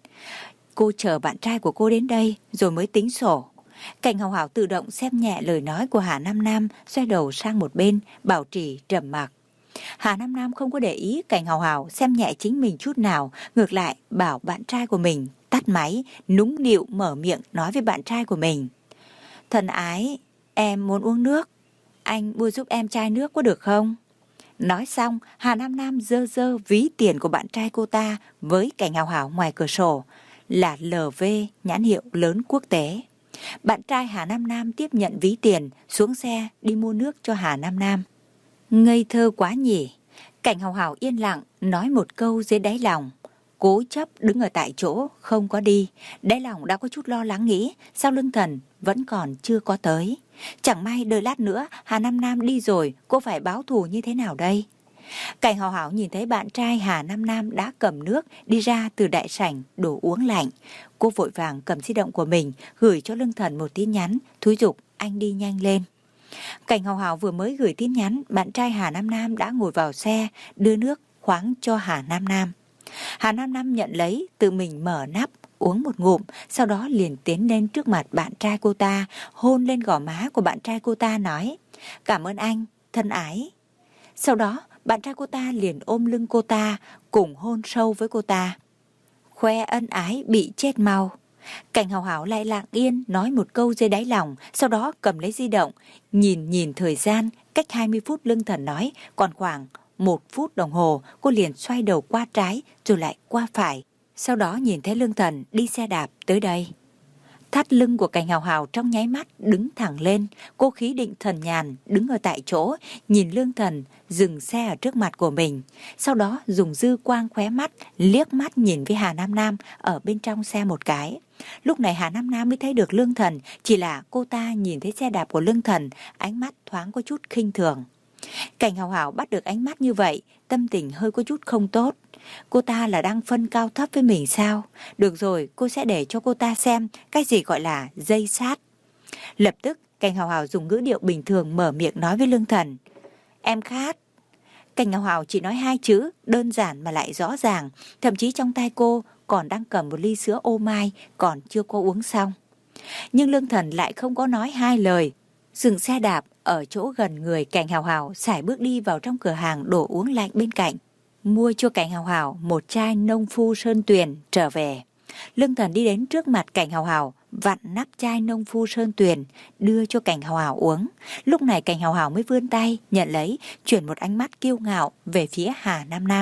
Cô chờ bạn trai của cô đến đây rồi mới tính sổ. Cảnh Hào Hào tự động xem nhẹ lời nói của Hà Nam Nam, xoay đầu sang một bên, bảo trì trầm mặc. Hà Nam Nam không có để ý Cảnh Hào Hào xem nhẹ chính mình chút nào, ngược lại bảo bạn trai của mình tắt máy, nũng nịu mở miệng nói với bạn trai của mình. Thân ái, em muốn uống nước, anh mua giúp em chai nước có được không? Nói xong, Hà Nam Nam dơ dơ ví tiền của bạn trai cô ta với Cảnh Hào Hào ngoài cửa sổ, là lờ vê nhãn hiệu lớn quốc tế. Bạn trai Hà Nam Nam tiếp nhận ví tiền, xuống xe đi mua nước cho Hà Nam Nam. Ngây thơ quá nhỉ. Cảnh Hào Hào yên lặng nói một câu dưới đáy lòng, cố chấp đứng ở tại chỗ không có đi. Đáy lòng đã có chút lo lắng nghĩ sao Lương Thần vẫn còn chưa có tới. Chẳng may đợi lát nữa Hà Nam Nam đi rồi, cô phải báo thù như thế nào đây? Cảnh Hào Hào nhìn thấy bạn trai Hà Nam Nam đã cầm nước đi ra từ đại sảnh đồ uống lạnh. Cô vội vàng cầm di động của mình gửi cho Lương Thần một tin nhắn, thúi giục anh đi nhanh lên. Cảnh Hào Hào vừa mới gửi tin nhắn, bạn trai Hà Nam Nam đã ngồi vào xe đưa nước khoáng cho Hà Nam Nam. Hà Nam Nam nhận lấy, tự mình mở nắp uống một ngụm, sau đó liền tiến lên trước mặt bạn trai cô ta, hôn lên gò má của bạn trai cô ta, nói cảm ơn anh, thân ái. Sau đó bạn trai cô ta liền ôm lưng cô ta, cùng hôn sâu với cô ta. Khoe ân ái bị chết mau. Cảnh Hào Hào lại lặng yên nói một câu dưới đáy lòng, sau đó cầm lấy di động, nhìn nhìn thời gian, cách hai mươi phút Lương Thần nói, còn khoảng một phút đồng hồ, cô liền xoay đầu qua trái rồi lại qua phải. Sau đó nhìn thấy Lương Thần đi xe đạp tới đây. Thắt lưng của Cảnh Hào Hào trong nháy mắt đứng thẳng lên, cô khí định thần nhàn đứng ở tại chỗ, nhìn Lương Thần dừng xe ở trước mặt của mình. Sau đó dùng dư quang khóe mắt liếc mắt nhìn với Hà Nam Nam ở bên trong xe một cái. Lúc này Hà Nam Nam mới thấy được Lương Thần, chỉ là cô ta nhìn thấy xe đạp của Lương Thần, ánh mắt thoáng có chút khinh thường. Cảnh Hào Hào bắt được ánh mắt như vậy, tâm tình hơi có chút không tốt. Cô ta là đang phân cao thấp với mình sao? Được rồi, cô sẽ để cho cô ta xem cái gì gọi là dây sát. Lập tức, Cảnh Hào Hào dùng ngữ điệu bình thường mở miệng nói với Lương Thần. Em khát. Cảnh Hào Hào chỉ nói hai chữ, đơn giản mà lại rõ ràng. Thậm chí trong tay cô còn đang cầm một ly sữa ô mai, còn chưa có uống xong. Nhưng Lương Thần lại không có nói hai lời. Dừng xe đạp ở chỗ gần người Cảnh Hào Hào, sải bước đi vào trong cửa hàng đồ uống lạnh bên cạnh, mua cho Cảnh Hào Hào một chai nông phu sơn tuyền trở về. Lương Thần đi đến trước mặt Cảnh Hào Hào, vặn nắp chai nông phu sơn tuyền đưa cho Cảnh Hào Hào uống. Lúc này Cảnh Hào Hào mới vươn tay nhận lấy, chuyển một ánh mắt kiêu ngạo về phía Hà Nam Nam.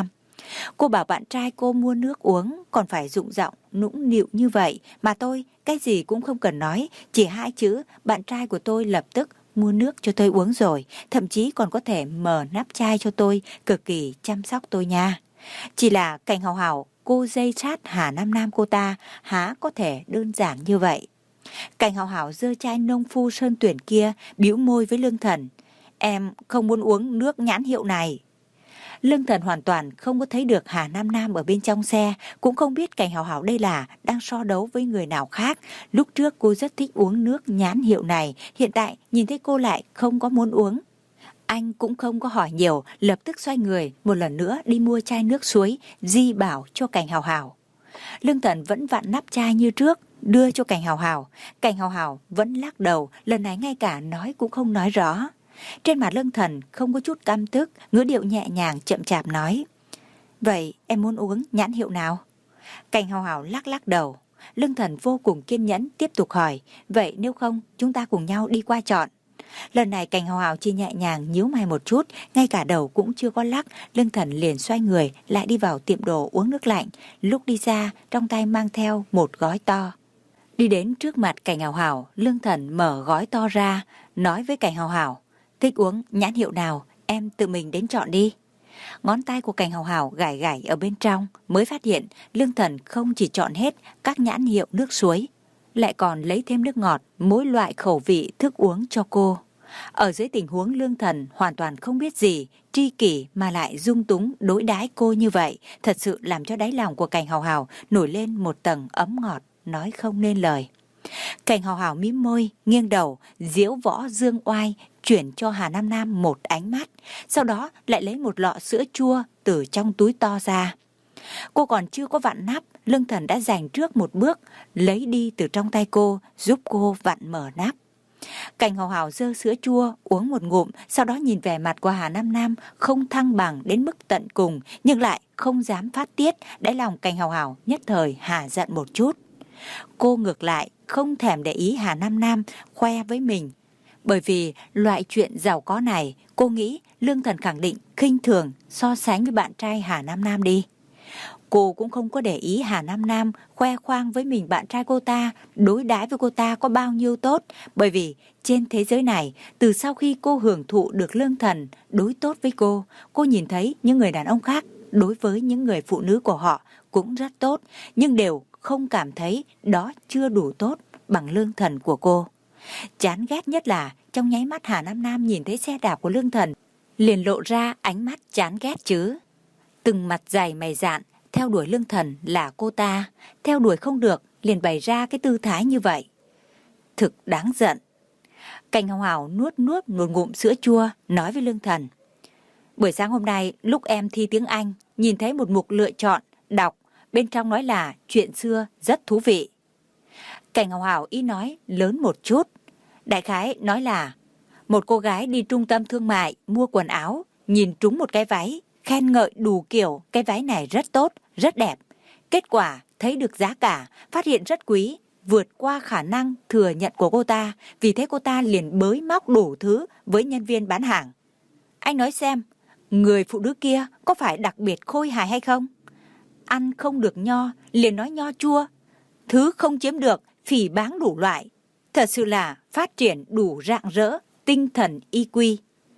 Cô bảo bạn trai cô mua nước uống, còn phải dụng giọng nũng nịu như vậy, mà tôi cái gì cũng không cần nói, chỉ hai chữ bạn trai của tôi lập tức mua nước cho tôi uống rồi, thậm chí còn có thể mở nắp chai cho tôi, cực kỳ chăm sóc tôi nha. Chỉ là Cảnh Hào Hào, cô dây sát Hà Nam Nam cô ta, há có thể đơn giản như vậy. Cảnh Hào Hào giơ chai nông phu sơn tuyển kia, bĩu môi với Lương Thần. Em không muốn uống nước nhãn hiệu này. Lương Thần hoàn toàn không có thấy được Hà Nam Nam ở bên trong xe, cũng không biết Cảnh Hào Hào đây là đang so đấu với người nào khác. Lúc trước cô rất thích uống nước nhãn hiệu này, hiện tại nhìn thấy cô lại không có muốn uống. Anh cũng không có hỏi nhiều, lập tức xoay người một lần nữa đi mua chai nước suối, di bảo cho Cảnh Hào Hào. Lương Thần vẫn vặn nắp chai như trước, đưa cho Cảnh Hào Hào. Cảnh Hào Hào vẫn lắc đầu, lần này ngay cả nói cũng không nói rõ. Trên mặt Lương Thần không có chút căm tức, ngữ điệu nhẹ nhàng chậm chạp nói. Vậy em muốn uống nhãn hiệu nào? Cảnh Hào Hào lắc lắc đầu. Lương Thần vô cùng kiên nhẫn tiếp tục hỏi. Vậy nếu không chúng ta cùng nhau đi qua chọn. Lần này Cảnh Hào Hào chỉ nhẹ nhàng nhíu mày một chút, ngay cả đầu cũng chưa có lắc. Lương Thần liền xoay người lại đi vào tiệm đồ uống nước lạnh. Lúc đi ra trong tay mang theo một gói to. Đi đến trước mặt Cảnh Hào Hào, Lương Thần mở gói to ra, nói với Cảnh Hào Hào. Thích uống nhãn hiệu nào, em tự mình đến chọn đi. Ngón tay của Cảnh Hào Hào gảy gảy ở bên trong, mới phát hiện Lương Thần không chỉ chọn hết các nhãn hiệu nước suối, lại còn lấy thêm nước ngọt, mỗi loại khẩu vị thức uống cho cô. Ở dưới tình huống Lương Thần hoàn toàn không biết gì, tri kỷ mà lại dung túng đối đãi cô như vậy, thật sự làm cho đáy lòng của Cảnh Hào Hào nổi lên một tầng ấm ngọt, nói không nên lời. Cảnh Hào Hào mím môi, nghiêng đầu, diễu võ dương oai, chuyển cho Hà Nam Nam một ánh mắt, sau đó lại lấy một lọ sữa chua từ trong túi to ra. Cô còn chưa có vặn nắp, Lương Thần đã giành trước một bước, lấy đi từ trong tay cô, giúp cô vặn mở nắp. Cảnh Hào Hào giơ sữa chua, uống một ngụm, sau đó nhìn vẻ mặt của Hà Nam Nam không thăng bằng đến mức tận cùng, nhưng lại không dám phát tiết, đáy lòng Cảnh Hào Hào nhất thời hả giận một chút. Cô ngược lại không thèm để ý Hà Nam Nam khoe với mình. Bởi vì loại chuyện giàu có này, cô nghĩ Lương Thần khẳng định khinh thường so sánh với bạn trai Hà Nam Nam đi. Cô cũng không có để ý Hà Nam Nam khoe khoang với mình bạn trai cô ta, đối đãi với cô ta có bao nhiêu tốt. Bởi vì trên thế giới này, từ sau khi cô hưởng thụ được Lương Thần đối tốt với cô, cô nhìn thấy những người đàn ông khác đối với những người phụ nữ của họ cũng rất tốt, nhưng đều không cảm thấy đó chưa đủ tốt bằng Lương Thần của cô. Chán ghét nhất là trong nháy mắt Hà Nam Nam nhìn thấy xe đạp của Lương Thần, liền lộ ra ánh mắt chán ghét chứ. Từng mặt dày mày dạn, theo đuổi Lương Thần là cô ta, theo đuổi không được liền bày ra cái tư thái như vậy. Thực đáng giận. Cảnh Hào Hào nuốt nuốt một ngụm sữa chua, nói với Lương Thần. Buổi sáng hôm nay lúc em thi tiếng Anh, nhìn thấy một mục lựa chọn, đọc, bên trong nói là chuyện xưa rất thú vị. Cảnh Hào Hào ý nói lớn một chút. Đại khái nói là một cô gái đi trung tâm thương mại mua quần áo, nhìn trúng một cái váy, khen ngợi đủ kiểu cái váy này rất tốt, rất đẹp. Kết quả thấy được giá cả, phát hiện rất quý, vượt qua khả năng thừa nhận của cô ta, vì thế cô ta liền bới móc đủ thứ với nhân viên bán hàng. Anh nói xem, người phụ nữ kia có phải đặc biệt khôi hài hay không? Ăn không được nho, liền nói nho chua. Thứ không chiếm được, phỉ báng đủ loại. Thật sự là phát triển đủ rạng rỡ, tinh thần i quy.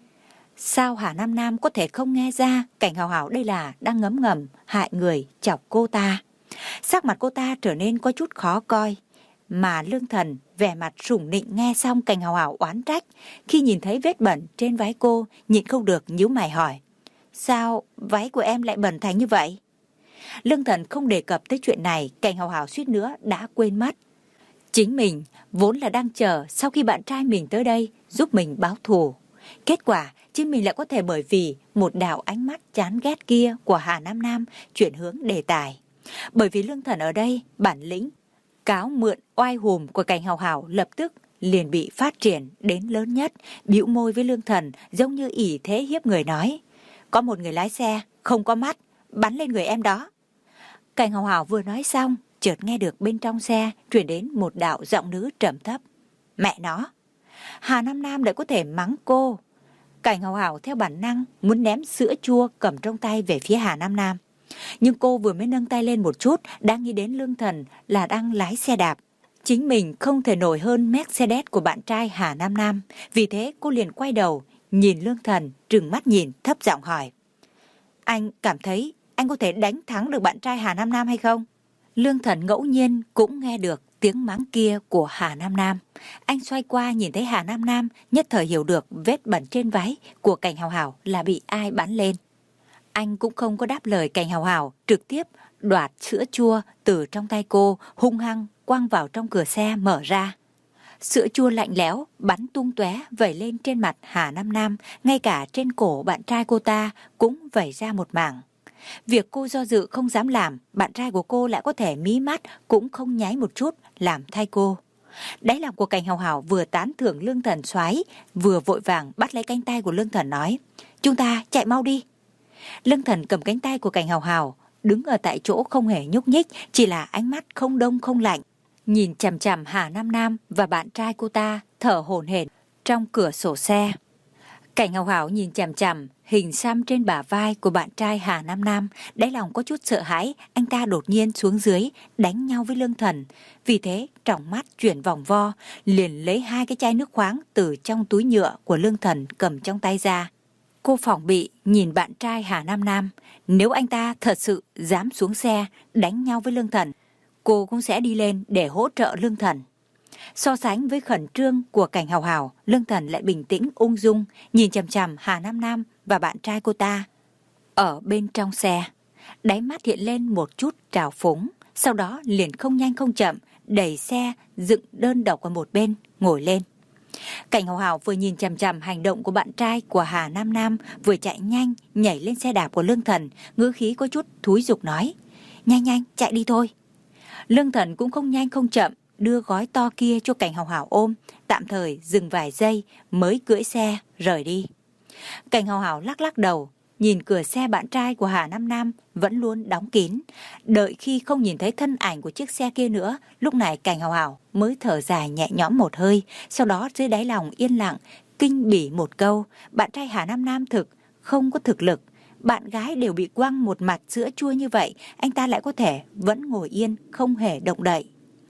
Sao Hà Nam Nam có thể không nghe ra Cảnh Hào Hào đây là đang ngấm ngầm hại người, chọc cô ta. Sắc mặt cô ta trở nên có chút khó coi. Mà Lương Thần vẻ mặt sủng nịnh nghe xong Cảnh Hào Hào oán trách. Khi nhìn thấy vết bẩn trên váy cô, nhịn không được nhíu mày hỏi. Sao váy của em lại bẩn thành như vậy? Lương Thần không đề cập tới chuyện này, Cảnh Hào Hào suýt nữa đã quên mất. Chính mình vốn là đang chờ sau khi bạn trai mình tới đây giúp mình báo thù. Kết quả chính mình lại có thể bởi vì một đạo ánh mắt chán ghét kia của Hà Nam Nam chuyển hướng đề tài. Bởi vì Lương Thần ở đây, bản lĩnh cáo mượn oai hùm của Cảnh Hào Hào lập tức liền bị phát triển đến lớn nhất, bĩu môi với Lương Thần giống như ỷ thế hiếp người nói. Có một người lái xe, không có mắt, bắn lên người em đó. Cảnh Hào Hào vừa nói xong, chợt nghe được bên trong xe truyền đến một đạo giọng nữ trầm thấp. Mẹ nó! Hà Nam Nam lại có thể mắng cô. Cảnh Hào Hào theo bản năng muốn ném sữa chua cầm trong tay về phía Hà Nam Nam. Nhưng cô vừa mới nâng tay lên một chút, đã nghĩ đến Lương Thần là đang lái xe đạp. Chính mình không thể nổi hơn Mercedes của bạn trai Hà Nam Nam. Vì thế cô liền quay đầu, nhìn Lương Thần, trừng mắt nhìn, thấp giọng hỏi. Anh cảm thấy anh có thể đánh thắng được bạn trai Hà Nam Nam hay không? Lương Thần ngẫu nhiên cũng nghe được tiếng mắng kia của Hà Nam Nam. Anh xoay qua nhìn thấy Hà Nam Nam, nhất thời hiểu được vết bẩn trên váy của Cảnh Hào Hào là bị ai bắn lên. Anh cũng không có đáp lời Cảnh Hào Hào, trực tiếp đoạt sữa chua từ trong tay cô, hung hăng quăng vào trong cửa xe mở ra. Sữa chua lạnh lẽo bắn tung tóe vẩy lên trên mặt Hà Nam Nam, ngay cả trên cổ bạn trai cô ta cũng vẩy ra một mảng. Việc cô do dự không dám làm, bạn trai của cô lại có thể mí mắt cũng không nháy một chút làm thay cô. Đáy lòng của Cảnh Hào Hào vừa tán thưởng Lương Thần soái, vừa vội vàng bắt lấy cánh tay của Lương Thần nói, chúng ta chạy mau đi. Lương Thần cầm cánh tay của Cảnh Hào Hào, đứng ở tại chỗ không hề nhúc nhích, chỉ là ánh mắt không đông không lạnh, nhìn chằm chằm Hà Nam Nam và bạn trai cô ta thở hổn hển trong cửa sổ xe. Cảnh Hào Hào nhìn chằm chằm hình xăm trên bả vai của bạn trai Hà Nam Nam, đáy lòng có chút sợ hãi, anh ta đột nhiên xuống dưới đánh nhau với Lương Thần. Vì thế trong mắt chuyển vòng vo, liền lấy hai cái chai nước khoáng từ trong túi nhựa của Lương Thần cầm trong tay ra. Cô phòng bị nhìn bạn trai Hà Nam Nam, nếu anh ta thật sự dám xuống xe đánh nhau với Lương Thần, cô cũng sẽ đi lên để hỗ trợ Lương Thần. So sánh với khẩn trương của Cảnh Hào Hào, Lương Thần lại bình tĩnh ung dung, nhìn chằm chằm Hà Nam Nam và bạn trai cô ta. Ở bên trong xe, đáy mắt hiện lên một chút trào phúng, sau đó liền không nhanh không chậm, đẩy xe dựng đơn độc ở một bên, ngồi lên. Cảnh Hào Hào vừa nhìn chằm chằm hành động của bạn trai của Hà Nam Nam, vừa chạy nhanh nhảy lên xe đạp của Lương Thần, ngữ khí có chút thúi giục nói, nhanh nhanh chạy đi thôi. Lương Thần cũng không nhanh không chậm, đưa gói to kia cho Cảnh Hào Hào ôm, tạm thời dừng vài giây mới cưỡi xe rời đi. Cảnh Hào Hào lắc lắc đầu, nhìn cửa xe bạn trai của Hà Nam Nam vẫn luôn đóng kín. Đợi khi không nhìn thấy thân ảnh của chiếc xe kia nữa, lúc này Cảnh Hào Hào mới thở dài nhẹ nhõm một hơi, sau đó dưới đáy lòng yên lặng kinh bỉ một câu, bạn trai Hà Nam Nam thực không có thực lực. Bạn gái đều bị quăng một mặt sữa chua như vậy, anh ta lại có thể vẫn ngồi yên không hề động đậy.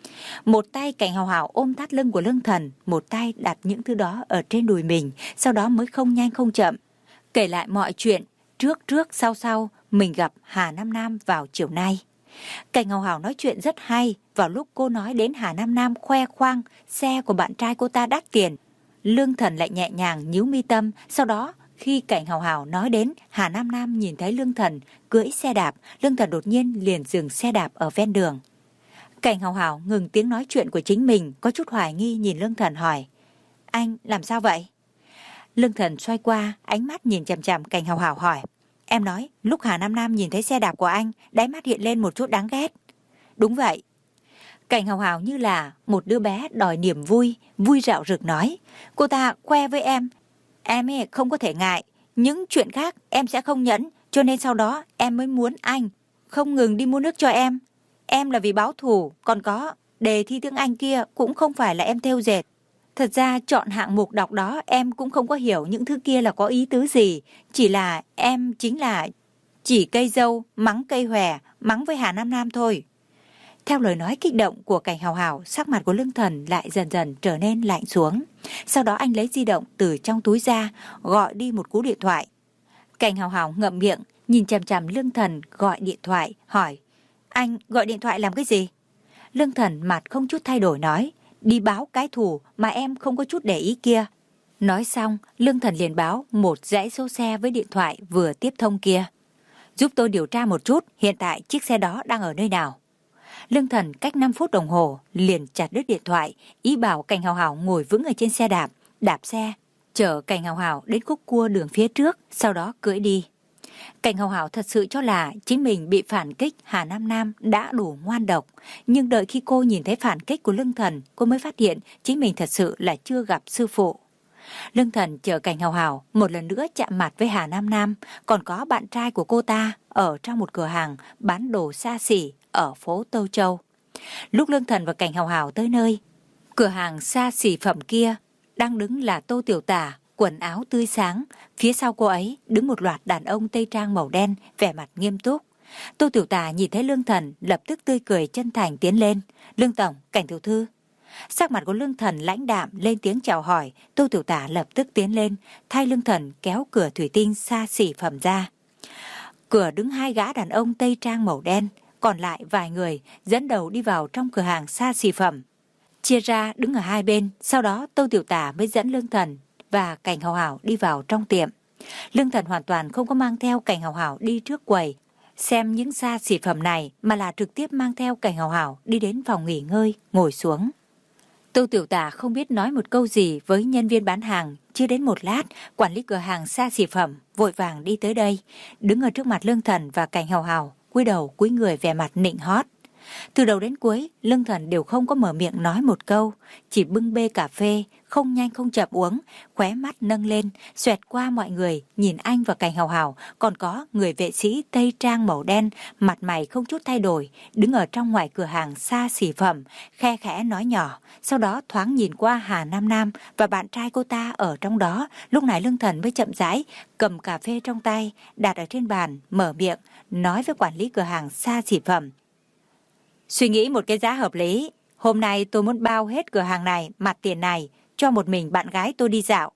Một tay Cảnh Hào Hào ôm thắt lưng của Lương Thần, một tay đặt những thứ đó ở trên đùi mình, sau đó mới không nhanh không chậm kể lại mọi chuyện trước trước sau sau mình gặp Hà Nam Nam vào chiều nay. Cảnh Hào Hào nói chuyện rất hay. Vào lúc cô nói đến Hà Nam Nam khoe khoang xe của bạn trai cô ta đắt tiền, Lương Thần lại nhẹ nhàng nhíu mi tâm. Sau đó khi Cảnh Hào Hào nói đến Hà Nam Nam nhìn thấy Lương Thần cưỡi xe đạp, Lương Thần đột nhiên liền dừng xe đạp ở ven đường. Cảnh Hào Hào ngừng tiếng nói chuyện của chính mình, có chút hoài nghi nhìn Lương Thần hỏi, anh làm sao vậy? Lương Thần xoay qua, ánh mắt nhìn chằm chằm Cảnh Hào Hào hỏi, em nói lúc Hà Nam Nam nhìn thấy xe đạp của anh, đáy mắt hiện lên một chút đáng ghét. Đúng vậy. Cảnh Hào Hào như là một đứa bé đòi niềm vui, vui rạo rực nói, cô ta khoe với em, em ấy không có thể ngại, những chuyện khác em sẽ không nhẫn, cho nên sau đó em mới muốn anh không ngừng đi mua nước cho em. Em là vì báo thù, còn có đề thi tiếng Anh kia cũng không phải là em thêu dệt. Thật ra chọn hạng mục đọc đó em cũng không có hiểu những thứ kia là có ý tứ gì, chỉ là em chính là chỉ cây dâu, mắng cây hòe, mắng với Hà Nam Nam thôi. Theo lời nói kích động của Cảnh Hào Hào, sắc mặt của Lương Thần lại dần dần trở nên lạnh xuống. Sau đó anh lấy di động từ trong túi ra, gọi đi một cú điện thoại. Cảnh Hào Hào ngậm miệng, nhìn chằm chằm Lương Thần gọi điện thoại, hỏi, anh gọi điện thoại làm cái gì? Lương Thần mặt không chút thay đổi nói, đi báo cái thù mà em không có chút để ý kia. Nói xong, Lương Thần liền báo một dãy số xe với điện thoại vừa tiếp thông kia. Giúp tôi điều tra một chút, hiện tại chiếc xe đó đang ở nơi nào? Lương Thần cách năm phút đồng hồ liền chặt đứt điện thoại, ý bảo Cảnh Hào Hào ngồi vững ở trên xe đạp, đạp xe, chở Cảnh Hào Hào đến khúc cua đường phía trước, sau đó cưỡi đi. Cảnh Hào Hào thật sự cho là chính mình bị phản kích Hà Nam Nam đã đủ ngoan độc, nhưng đợi khi cô nhìn thấy phản kích của Lương Thần, cô mới phát hiện chính mình thật sự là chưa gặp sư phụ. Lương Thần chở Cảnh Hào Hào một lần nữa chạm mặt với Hà Nam Nam, còn có bạn trai của cô ta ở trong một cửa hàng bán đồ xa xỉ ở phố Tô Châu. Lúc Lương Thần và Cảnh Hào Hào tới nơi, cửa hàng xa xỉ phẩm kia đang đứng là Tô Tiểu Tả, quần áo tươi sáng, phía sau cô ấy đứng một loạt đàn ông tây trang màu đen, vẻ mặt nghiêm túc. Tô Tiểu Tả nhìn thấy Lương Thần lập tức tươi cười chân thành tiến lên. Lương tổng, Cảnh tiểu thư. Sắc mặt của Lương Thần lãnh đạm lên tiếng chào hỏi. Tô Tiểu Tả lập tức tiến lên thay Lương Thần kéo cửa thủy tinh xa xỉ phẩm ra. Cửa đứng hai gã đàn ông tây trang màu đen, còn lại vài người dẫn đầu đi vào trong cửa hàng xa xỉ phẩm. Chia ra đứng ở hai bên, sau đó Tô Tiểu Tả mới dẫn Lương Thần và Cảnh Hào Hào đi vào trong tiệm. Lương Thần hoàn toàn không có mang theo Cảnh Hào Hào đi trước quầy xem những xa xỉ phẩm này, mà là trực tiếp mang theo Cảnh Hào Hào đi đến phòng nghỉ ngơi, ngồi xuống. Tô Tiểu Tả không biết nói một câu gì với nhân viên bán hàng. Chưa đến một lát, quản lý cửa hàng xa xỉ phẩm vội vàng đi tới đây, đứng ở trước mặt Lương Thần và Cảnh Hào Hào, cúi đầu cúi người vẻ mặt nịnh hót. Từ đầu đến cuối, Lương Thần đều không có mở miệng nói một câu, chỉ bưng bê cà phê, không nhanh không chậm uống, khóe mắt nâng lên, xoẹt qua mọi người, nhìn anh và Cảnh Hào Hào, còn có người vệ sĩ tây trang màu đen, mặt mày không chút thay đổi, đứng ở trong ngoài cửa hàng xa xỉ phẩm, khe khẽ nói nhỏ, sau đó thoáng nhìn qua Hà Nam Nam và bạn trai cô ta ở trong đó. Lúc này Lương Thần mới chậm rãi cầm cà phê trong tay, đặt ở trên bàn, mở miệng, nói với quản lý cửa hàng xa xỉ phẩm. Suy nghĩ một cái giá hợp lý. Hôm nay tôi muốn bao hết cửa hàng này, mặt tiền này, cho một mình bạn gái tôi đi dạo.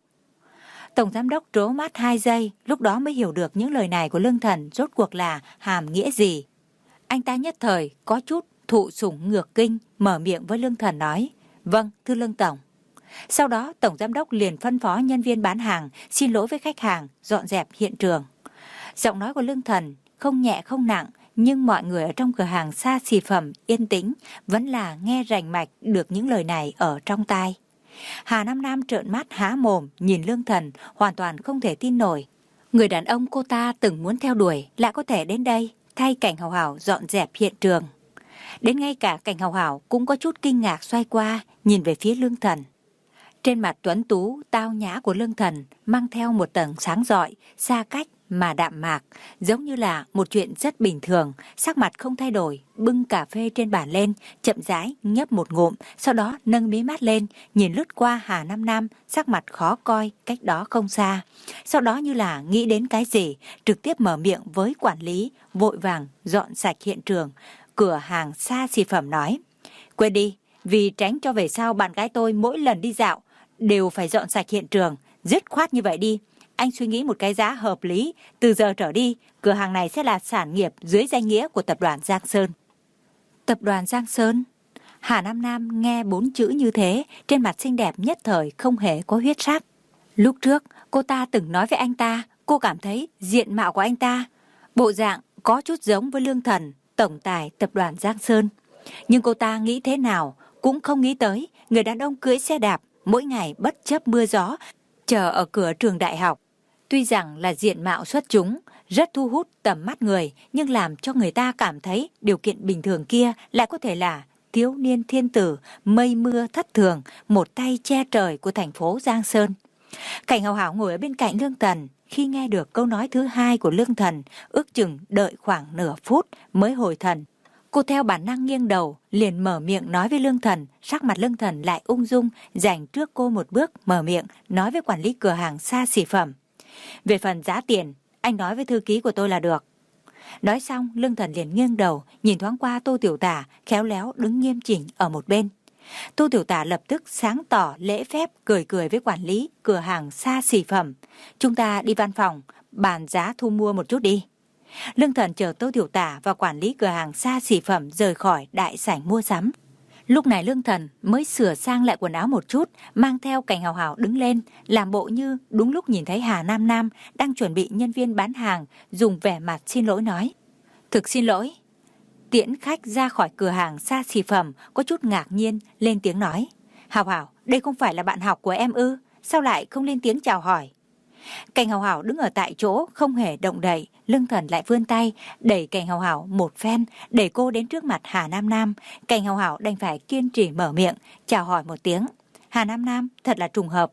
Tổng giám đốc trố mắt hai giây, lúc đó mới hiểu được những lời này của Lương Thần rốt cuộc là hàm nghĩa gì. Anh ta nhất thời có chút thụ sủng ngược kinh, mở miệng với Lương Thần nói, vâng, thưa Lương Tổng. Sau đó Tổng giám đốc liền phân phó nhân viên bán hàng xin lỗi với khách hàng, dọn dẹp hiện trường. Giọng nói của Lương Thần không nhẹ không nặng, nhưng mọi người ở trong cửa hàng xa xỉ phẩm yên tĩnh, vẫn là nghe rành mạch được những lời này ở trong tai. Hà Nam Nam trợn mắt há mồm nhìn Lương Thần, hoàn toàn không thể tin nổi. Người đàn ông cô ta từng muốn theo đuổi lại có thể đến đây thay Cảnh Hào Hào dọn dẹp hiện trường. Đến ngay cả Cảnh Hào Hào cũng có chút kinh ngạc xoay qua nhìn về phía Lương Thần. Trên mặt tuấn tú tao nhã của Lương Thần mang theo một tầng sáng rọi, xa cách mà đạm mạc, giống như là một chuyện rất bình thường. Sắc mặt không thay đổi, bưng cà phê trên bàn lên, chậm rãi nhấp một ngụm, sau đó nâng mí mắt lên, nhìn lướt qua Hà Nam Nam, sắc mặt khó coi cách đó không xa. Sau đó như là nghĩ đến cái gì, trực tiếp mở miệng với quản lý, vội vàng dọn sạch hiện trường. Cửa hàng xa xỉ phẩm nói, quên đi, vì tránh cho về sau bạn gái tôi mỗi lần đi dạo đều phải dọn sạch hiện trường, dứt khoát như vậy đi. Anh suy nghĩ một cái giá hợp lý, từ giờ trở đi, cửa hàng này sẽ là sản nghiệp dưới danh nghĩa của tập đoàn Giang Sơn. Tập đoàn Giang Sơn? Hà Nam Nam nghe bốn chữ như thế, trên mặt xinh đẹp nhất thời không hề có huyết sắc. Lúc trước, cô ta từng nói với anh ta, cô cảm thấy diện mạo của anh ta, bộ dạng có chút giống với Lương Thần, tổng tài tập đoàn Giang Sơn. Nhưng cô ta nghĩ thế nào, cũng không nghĩ tới, người đàn ông cưỡi xe đạp, mỗi ngày bất chấp mưa gió, chờ ở cửa trường đại học. Tuy rằng là diện mạo xuất chúng, rất thu hút tầm mắt người, nhưng làm cho người ta cảm thấy điều kiện bình thường kia lại có thể là thiếu niên thiên tử, mây mưa thất thường, một tay che trời của thành phố Giang Sơn. Cảnh Hào Hào ngồi ở bên cạnh Lương Thần, khi nghe được câu nói thứ hai của Lương Thần, ước chừng đợi khoảng nửa phút mới hồi thần. Cô theo bản năng nghiêng đầu, liền mở miệng nói với Lương Thần, sắc mặt Lương Thần lại ung dung, dành trước cô một bước, mở miệng, nói với quản lý cửa hàng xa xỉ phẩm. Về phần giá tiền, anh nói với thư ký của tôi là được. Nói xong, Lương Thần liền nghiêng đầu, nhìn thoáng qua Tô Tiểu Tả, khéo léo đứng nghiêm chỉnh ở một bên. Tô Tiểu Tả lập tức sáng tỏ lễ phép, cười cười với quản lý cửa hàng xa xỉ phẩm. Chúng ta đi văn phòng, bàn giá thu mua một chút đi. Lương Thần chờ Tô Tiểu Tả và quản lý cửa hàng xa xỉ phẩm rời khỏi đại sảnh mua sắm. Lúc này Lương Thần mới sửa sang lại quần áo một chút, mang theo Cảnh Hào Hào đứng lên, làm bộ như đúng lúc nhìn thấy Hà Nam Nam đang chuẩn bị nhân viên bán hàng, dùng vẻ mặt xin lỗi nói. Thực xin lỗi. Tiễn khách ra khỏi cửa hàng xa xỉ phẩm, có chút ngạc nhiên, lên tiếng nói. Hào Hào, đây không phải là bạn học của em ư, sao lại không lên tiếng chào hỏi? Cảnh Hào Hào đứng ở tại chỗ không hề động đậy. Lương Thần lại vươn tay đẩy Cảnh Hào Hào một phen, đẩy cô đến trước mặt Hà Nam Nam. Cảnh Hào Hào đành phải kiên trì mở miệng chào hỏi một tiếng. Hà Nam Nam, thật là trùng hợp.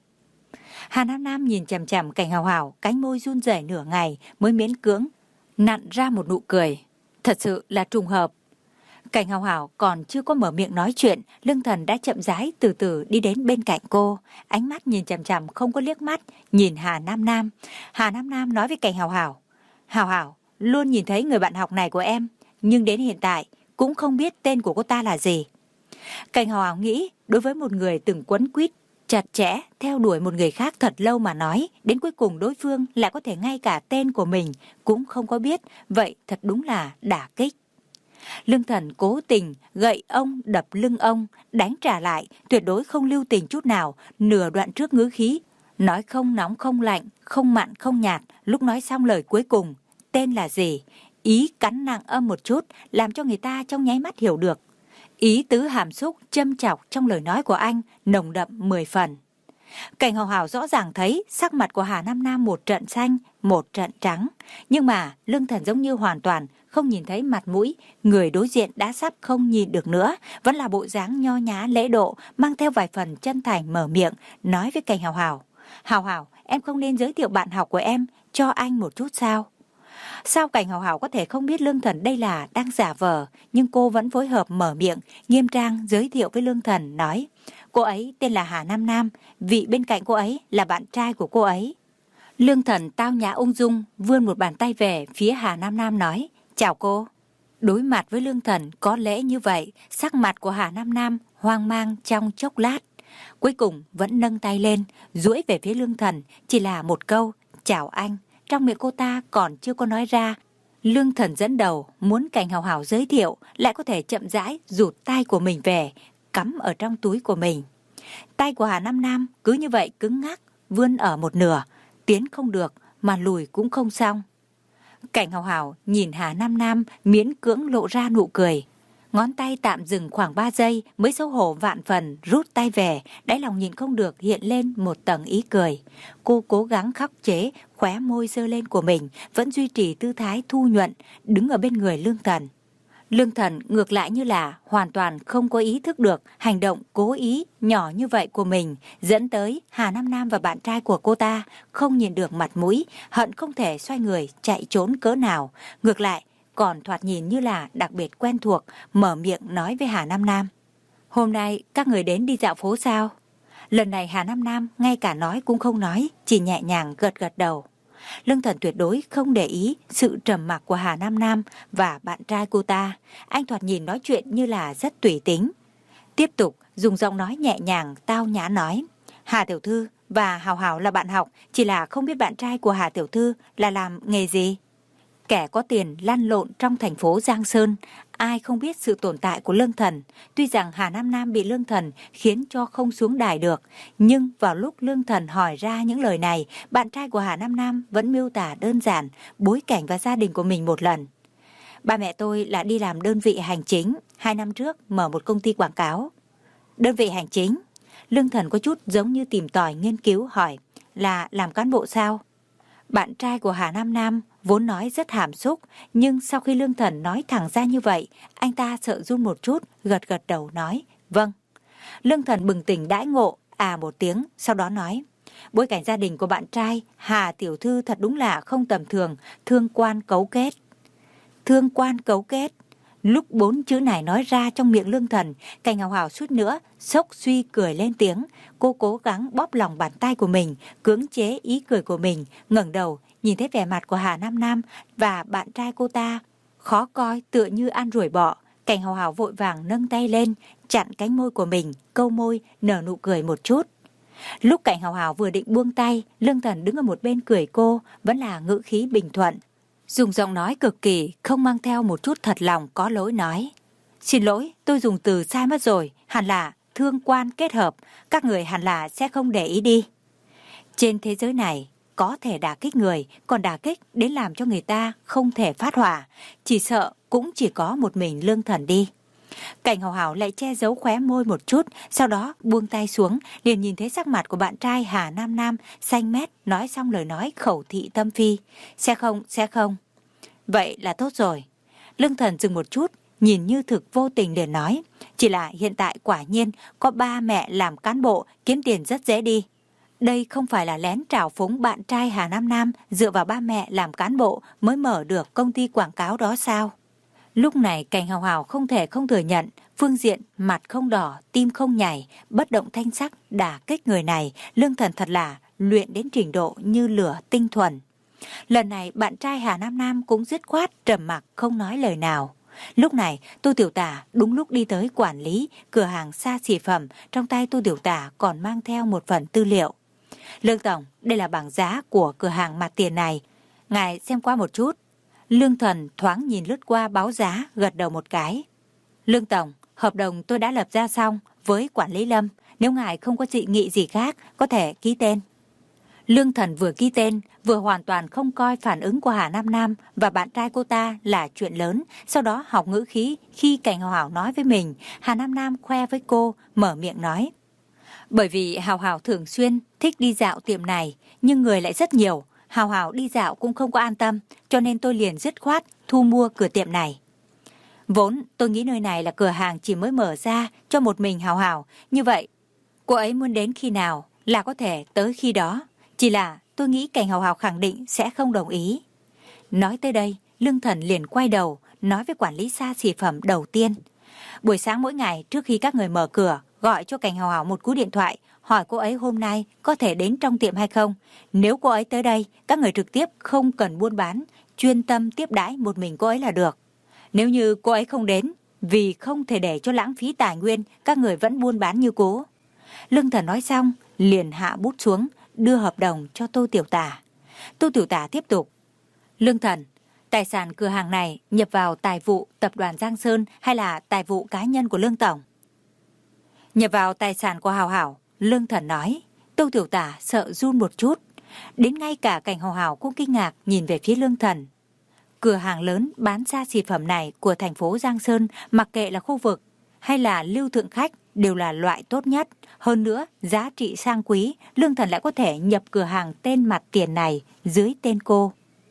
Hà Nam Nam nhìn chằm chằm Cảnh Hào Hào, cánh môi run rẩy nửa ngày mới miễn cưỡng nặn ra một nụ cười. Thật sự là trùng hợp. Cảnh Hào Hào còn chưa có mở miệng nói chuyện, Lương Thần đã chậm rãi từ từ đi đến bên cạnh cô, ánh mắt nhìn chằm chằm không có liếc mắt, nhìn Hà Nam Nam. Hà Nam Nam nói với Cảnh Hào Hào, Hào Hào, luôn nhìn thấy người bạn học này của em, nhưng đến hiện tại cũng không biết tên của cô ta là gì. Cảnh Hào Hào nghĩ đối với một người từng quấn quýt chặt chẽ theo đuổi một người khác thật lâu mà nói, đến cuối cùng đối phương lại có thể ngay cả tên của mình cũng không có biết, vậy thật đúng là đả kích. Lương Thần cố tình gậy ông đập lưng ông, đánh trả lại, tuyệt đối không lưu tình chút nào, nửa đoạn trước ngữ khí, nói không nóng không lạnh, không mặn không nhạt, lúc nói xong lời cuối cùng, tên là gì, ý cắn nặng âm một chút, làm cho người ta trong nháy mắt hiểu được. Ý tứ hàm xúc, châm chọc trong lời nói của anh, nồng đậm mười phần. Cảnh Hào Hào rõ ràng thấy sắc mặt của Hà Nam Nam một trận xanh, một trận trắng. Nhưng mà Lương Thần giống như hoàn toàn không nhìn thấy mặt mũi, người đối diện đã sắp không nhìn được nữa. Vẫn là bộ dáng nho nhã lễ độ, mang theo vài phần chân thành mở miệng, nói với Cảnh Hào Hào. Hào Hào, em không nên giới thiệu bạn học của em cho anh một chút sao? Sao Cảnh Hào Hào có thể không biết Lương Thần đây là đang giả vờ, nhưng cô vẫn phối hợp mở miệng, nghiêm trang giới thiệu với Lương Thần, nói cô ấy tên là Hà Nam Nam, vị bên cạnh cô ấy là bạn trai của cô ấy. Lương Thần tao nhã ung dung, vươn một bàn tay về phía Hà Nam Nam nói, chào cô. Đối mặt với Lương Thần có lễ như vậy, sắc mặt của Hà Nam Nam hoang mang trong chốc lát. Cuối cùng vẫn nâng tay lên, duỗi về phía Lương Thần, chỉ là một câu, chào anh. Trong miệng cô ta còn chưa có nói ra. Lương Thần dẫn đầu, muốn Cảnh Hào Hào giới thiệu, lại có thể chậm rãi rụt tay của mình về, cắm ở trong túi của mình. Tay của Hà Nam Nam cứ như vậy cứng ngắc, vươn ở một nửa, tiến không được mà lùi cũng không xong. Cảnh Hào Hào nhìn Hà Nam Nam miễn cưỡng lộ ra nụ cười. Ngón tay tạm dừng khoảng ba giây mới xấu hổ vạn phần rút tay về, đáy lòng nhìn không được hiện lên một tầng ý cười. Cô cố gắng khắc chế khóe môi giơ lên của mình, vẫn duy trì tư thái thu nhuận, đứng ở bên người Lương Thần. Lương Thần ngược lại như là hoàn toàn không có ý thức được hành động cố ý nhỏ như vậy của mình, dẫn tới Hà Nam Nam và bạn trai của cô ta không nhìn được mặt mũi, hận không thể xoay người chạy trốn cỡ nào. Ngược lại còn thoạt nhìn như là đặc biệt quen thuộc, mở miệng nói với Hà Nam Nam. Hôm nay các người đến đi dạo phố sao? Lần này Hà Nam Nam ngay cả nói cũng không nói, chỉ nhẹ nhàng gật gật đầu. Lương Thần tuyệt đối không để ý sự trầm mặc của Hà Nam Nam và bạn trai cô ta. Anh thoạt nhìn nói chuyện như là rất tùy tính. Tiếp tục dùng giọng nói nhẹ nhàng, tao nhã nói. Hà Tiểu Thư và Hào Hào là bạn học, chỉ là không biết bạn trai của Hà Tiểu Thư là làm nghề gì. Kẻ có tiền lăn lộn trong thành phố Giang Sơn, ai không biết sự tồn tại của Lương Thần. Tuy rằng Hà Nam Nam bị Lương Thần khiến cho không xuống đài được, nhưng vào lúc Lương Thần hỏi ra những lời này, bạn trai của Hà Nam Nam vẫn miêu tả đơn giản bối cảnh và gia đình của mình một lần. Ba mẹ tôi là đi làm đơn vị hành chính, hai năm trước mở một công ty quảng cáo. Đơn vị hành chính? Lương Thần có chút giống như tìm tòi nghiên cứu hỏi, là làm cán bộ sao? Bạn trai của Hà Nam Nam vốn nói rất hàm xúc, nhưng sau khi Lương Thần nói thẳng ra như vậy, anh ta sợ run một chút, gật gật đầu nói, vâng. Lương Thần bừng tỉnh đãi ngộ, à một tiếng, sau đó nói, bối cảnh gia đình của bạn trai Hà Tiểu Thư thật đúng là không tầm thường, thương quan cấu kết. Thương quan cấu kết. Lúc bốn chữ này nói ra trong miệng Lương Thần, Cảnh Hào Hào suýt nữa sốc suy cười lên tiếng. Cô cố gắng bóp lòng bàn tay của mình, cưỡng chế ý cười của mình, ngẩng đầu nhìn thấy vẻ mặt của Hà Nam Nam và bạn trai cô ta khó coi tựa như ăn ruồi bọ. Cảnh Hào Hào vội vàng nâng tay lên, chặn cánh môi của mình, câu môi nở nụ cười một chút. Lúc Cảnh Hào Hào vừa định buông tay, Lương Thần đứng ở một bên cười cô, vẫn là ngữ khí bình thuận, dùng giọng nói cực kỳ không mang theo một chút thật lòng có lỗi nói. Xin lỗi, tôi dùng từ sai mất rồi, hẳn là thương quan kết hợp, các người hẳn là sẽ không để ý đi. Trên thế giới này, có thể đả kích người, còn đả kích đến làm cho người ta không thể phát hỏa, chỉ sợ cũng chỉ có một mình Lương Thần đi. Cảnh Hào Hào lại che giấu khóe môi một chút, sau đó buông tay xuống, liền nhìn thấy sắc mặt của bạn trai Hà Nam Nam xanh mét, nói xong lời nói khẩu thị tâm phi. Sẽ không, sẽ không. Vậy là tốt rồi. Lương Thần dừng một chút, nhìn như thực vô tình liền nói, chỉ là hiện tại quả nhiên có ba mẹ làm cán bộ, kiếm tiền rất dễ đi. Đây không phải là lén trào phúng bạn trai Hà Nam Nam dựa vào ba mẹ làm cán bộ mới mở được công ty quảng cáo đó sao? Lúc này Cảnh Hào Hào không thể không thừa nhận, phương diện mặt không đỏ, tim không nhảy, bất động thanh sắc đả kích người này, Lương Thần thật là luyện đến trình độ như lửa tinh thuần. Lần này bạn trai Hà Nam Nam cũng dứt khoát trầm mặc không nói lời nào. Lúc này Tô Tiểu Tả đúng lúc đi tới quản lý cửa hàng xa xỉ phẩm, trong tay Tô Tiểu Tả còn mang theo một phần tư liệu. Lương tổng, đây là bảng giá của cửa hàng mặt tiền này, ngài xem qua một chút. Lương Thần thoáng nhìn lướt qua báo giá, gật đầu một cái. Lương tổng, hợp đồng tôi đã lập ra xong với quản lý Lâm, nếu ngài không có dị nghị gì khác có thể ký tên. Lương Thần vừa ký tên vừa hoàn toàn không coi phản ứng của Hà Nam Nam và bạn trai cô ta là chuyện lớn. Sau đó học ngữ khí khi Cảnh Hào Hào nói với mình, Hà Nam Nam khoe với cô, mở miệng nói. Bởi vì Hào Hào thường xuyên thích đi dạo tiệm này, nhưng người lại rất nhiều, Hào Hào đi dạo cũng không có an tâm, cho nên tôi liền dứt khoát thu mua cửa tiệm này. Vốn tôi nghĩ nơi này là cửa hàng chỉ mới mở ra cho một mình Hào Hào, như vậy cô ấy muốn đến khi nào là có thể tới khi đó. Chỉ là tôi nghĩ Cảnh Hào Hào khẳng định sẽ không đồng ý. Nói tới đây, Lương Thần liền quay đầu, nói với quản lý xa xỉ phẩm đầu tiên. Buổi sáng mỗi ngày trước khi các người mở cửa, gọi cho Cảnh Hào Hào một cú điện thoại, hỏi cô ấy hôm nay có thể đến trong tiệm hay không. Nếu cô ấy tới đây, các người trực tiếp không cần buôn bán, chuyên tâm tiếp đãi một mình cô ấy là được. Nếu như cô ấy không đến, vì không thể để cho lãng phí tài nguyên, các người vẫn buôn bán như cố. Lương Thần nói xong, liền hạ bút xuống, đưa hợp đồng cho Tô Tiểu Tả. Tô Tiểu Tả tiếp tục. Lương Thần, tài sản cửa hàng này nhập vào tài vụ tập đoàn Giang Sơn hay là tài vụ cá nhân của Lương Tổng? Nhập vào tài sản của Hào Hào, Lương Thần nói. Tô Tiểu Tả sợ run một chút. Đến ngay cả Cảnh Hào Hào cũng kinh ngạc nhìn về phía Lương Thần. Cửa hàng lớn bán xa xỉ phẩm này của thành phố Giang Sơn, mặc kệ là khu vực hay là lưu thượng khách, đều là loại tốt nhất. Hơn nữa, giá trị sang quý, Lương Thần lại có thể nhập cửa hàng tên mặt tiền này dưới tên cô.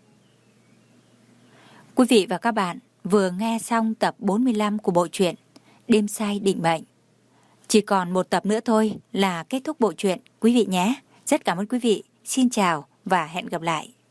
Quý vị và các bạn vừa nghe xong tập bốn mươi lăm của bộ truyện Đêm Say Định Mệnh. Chỉ còn một tập nữa thôi là kết thúc bộ truyện quý vị nhé. Rất cảm ơn quý vị. Xin chào và hẹn gặp lại.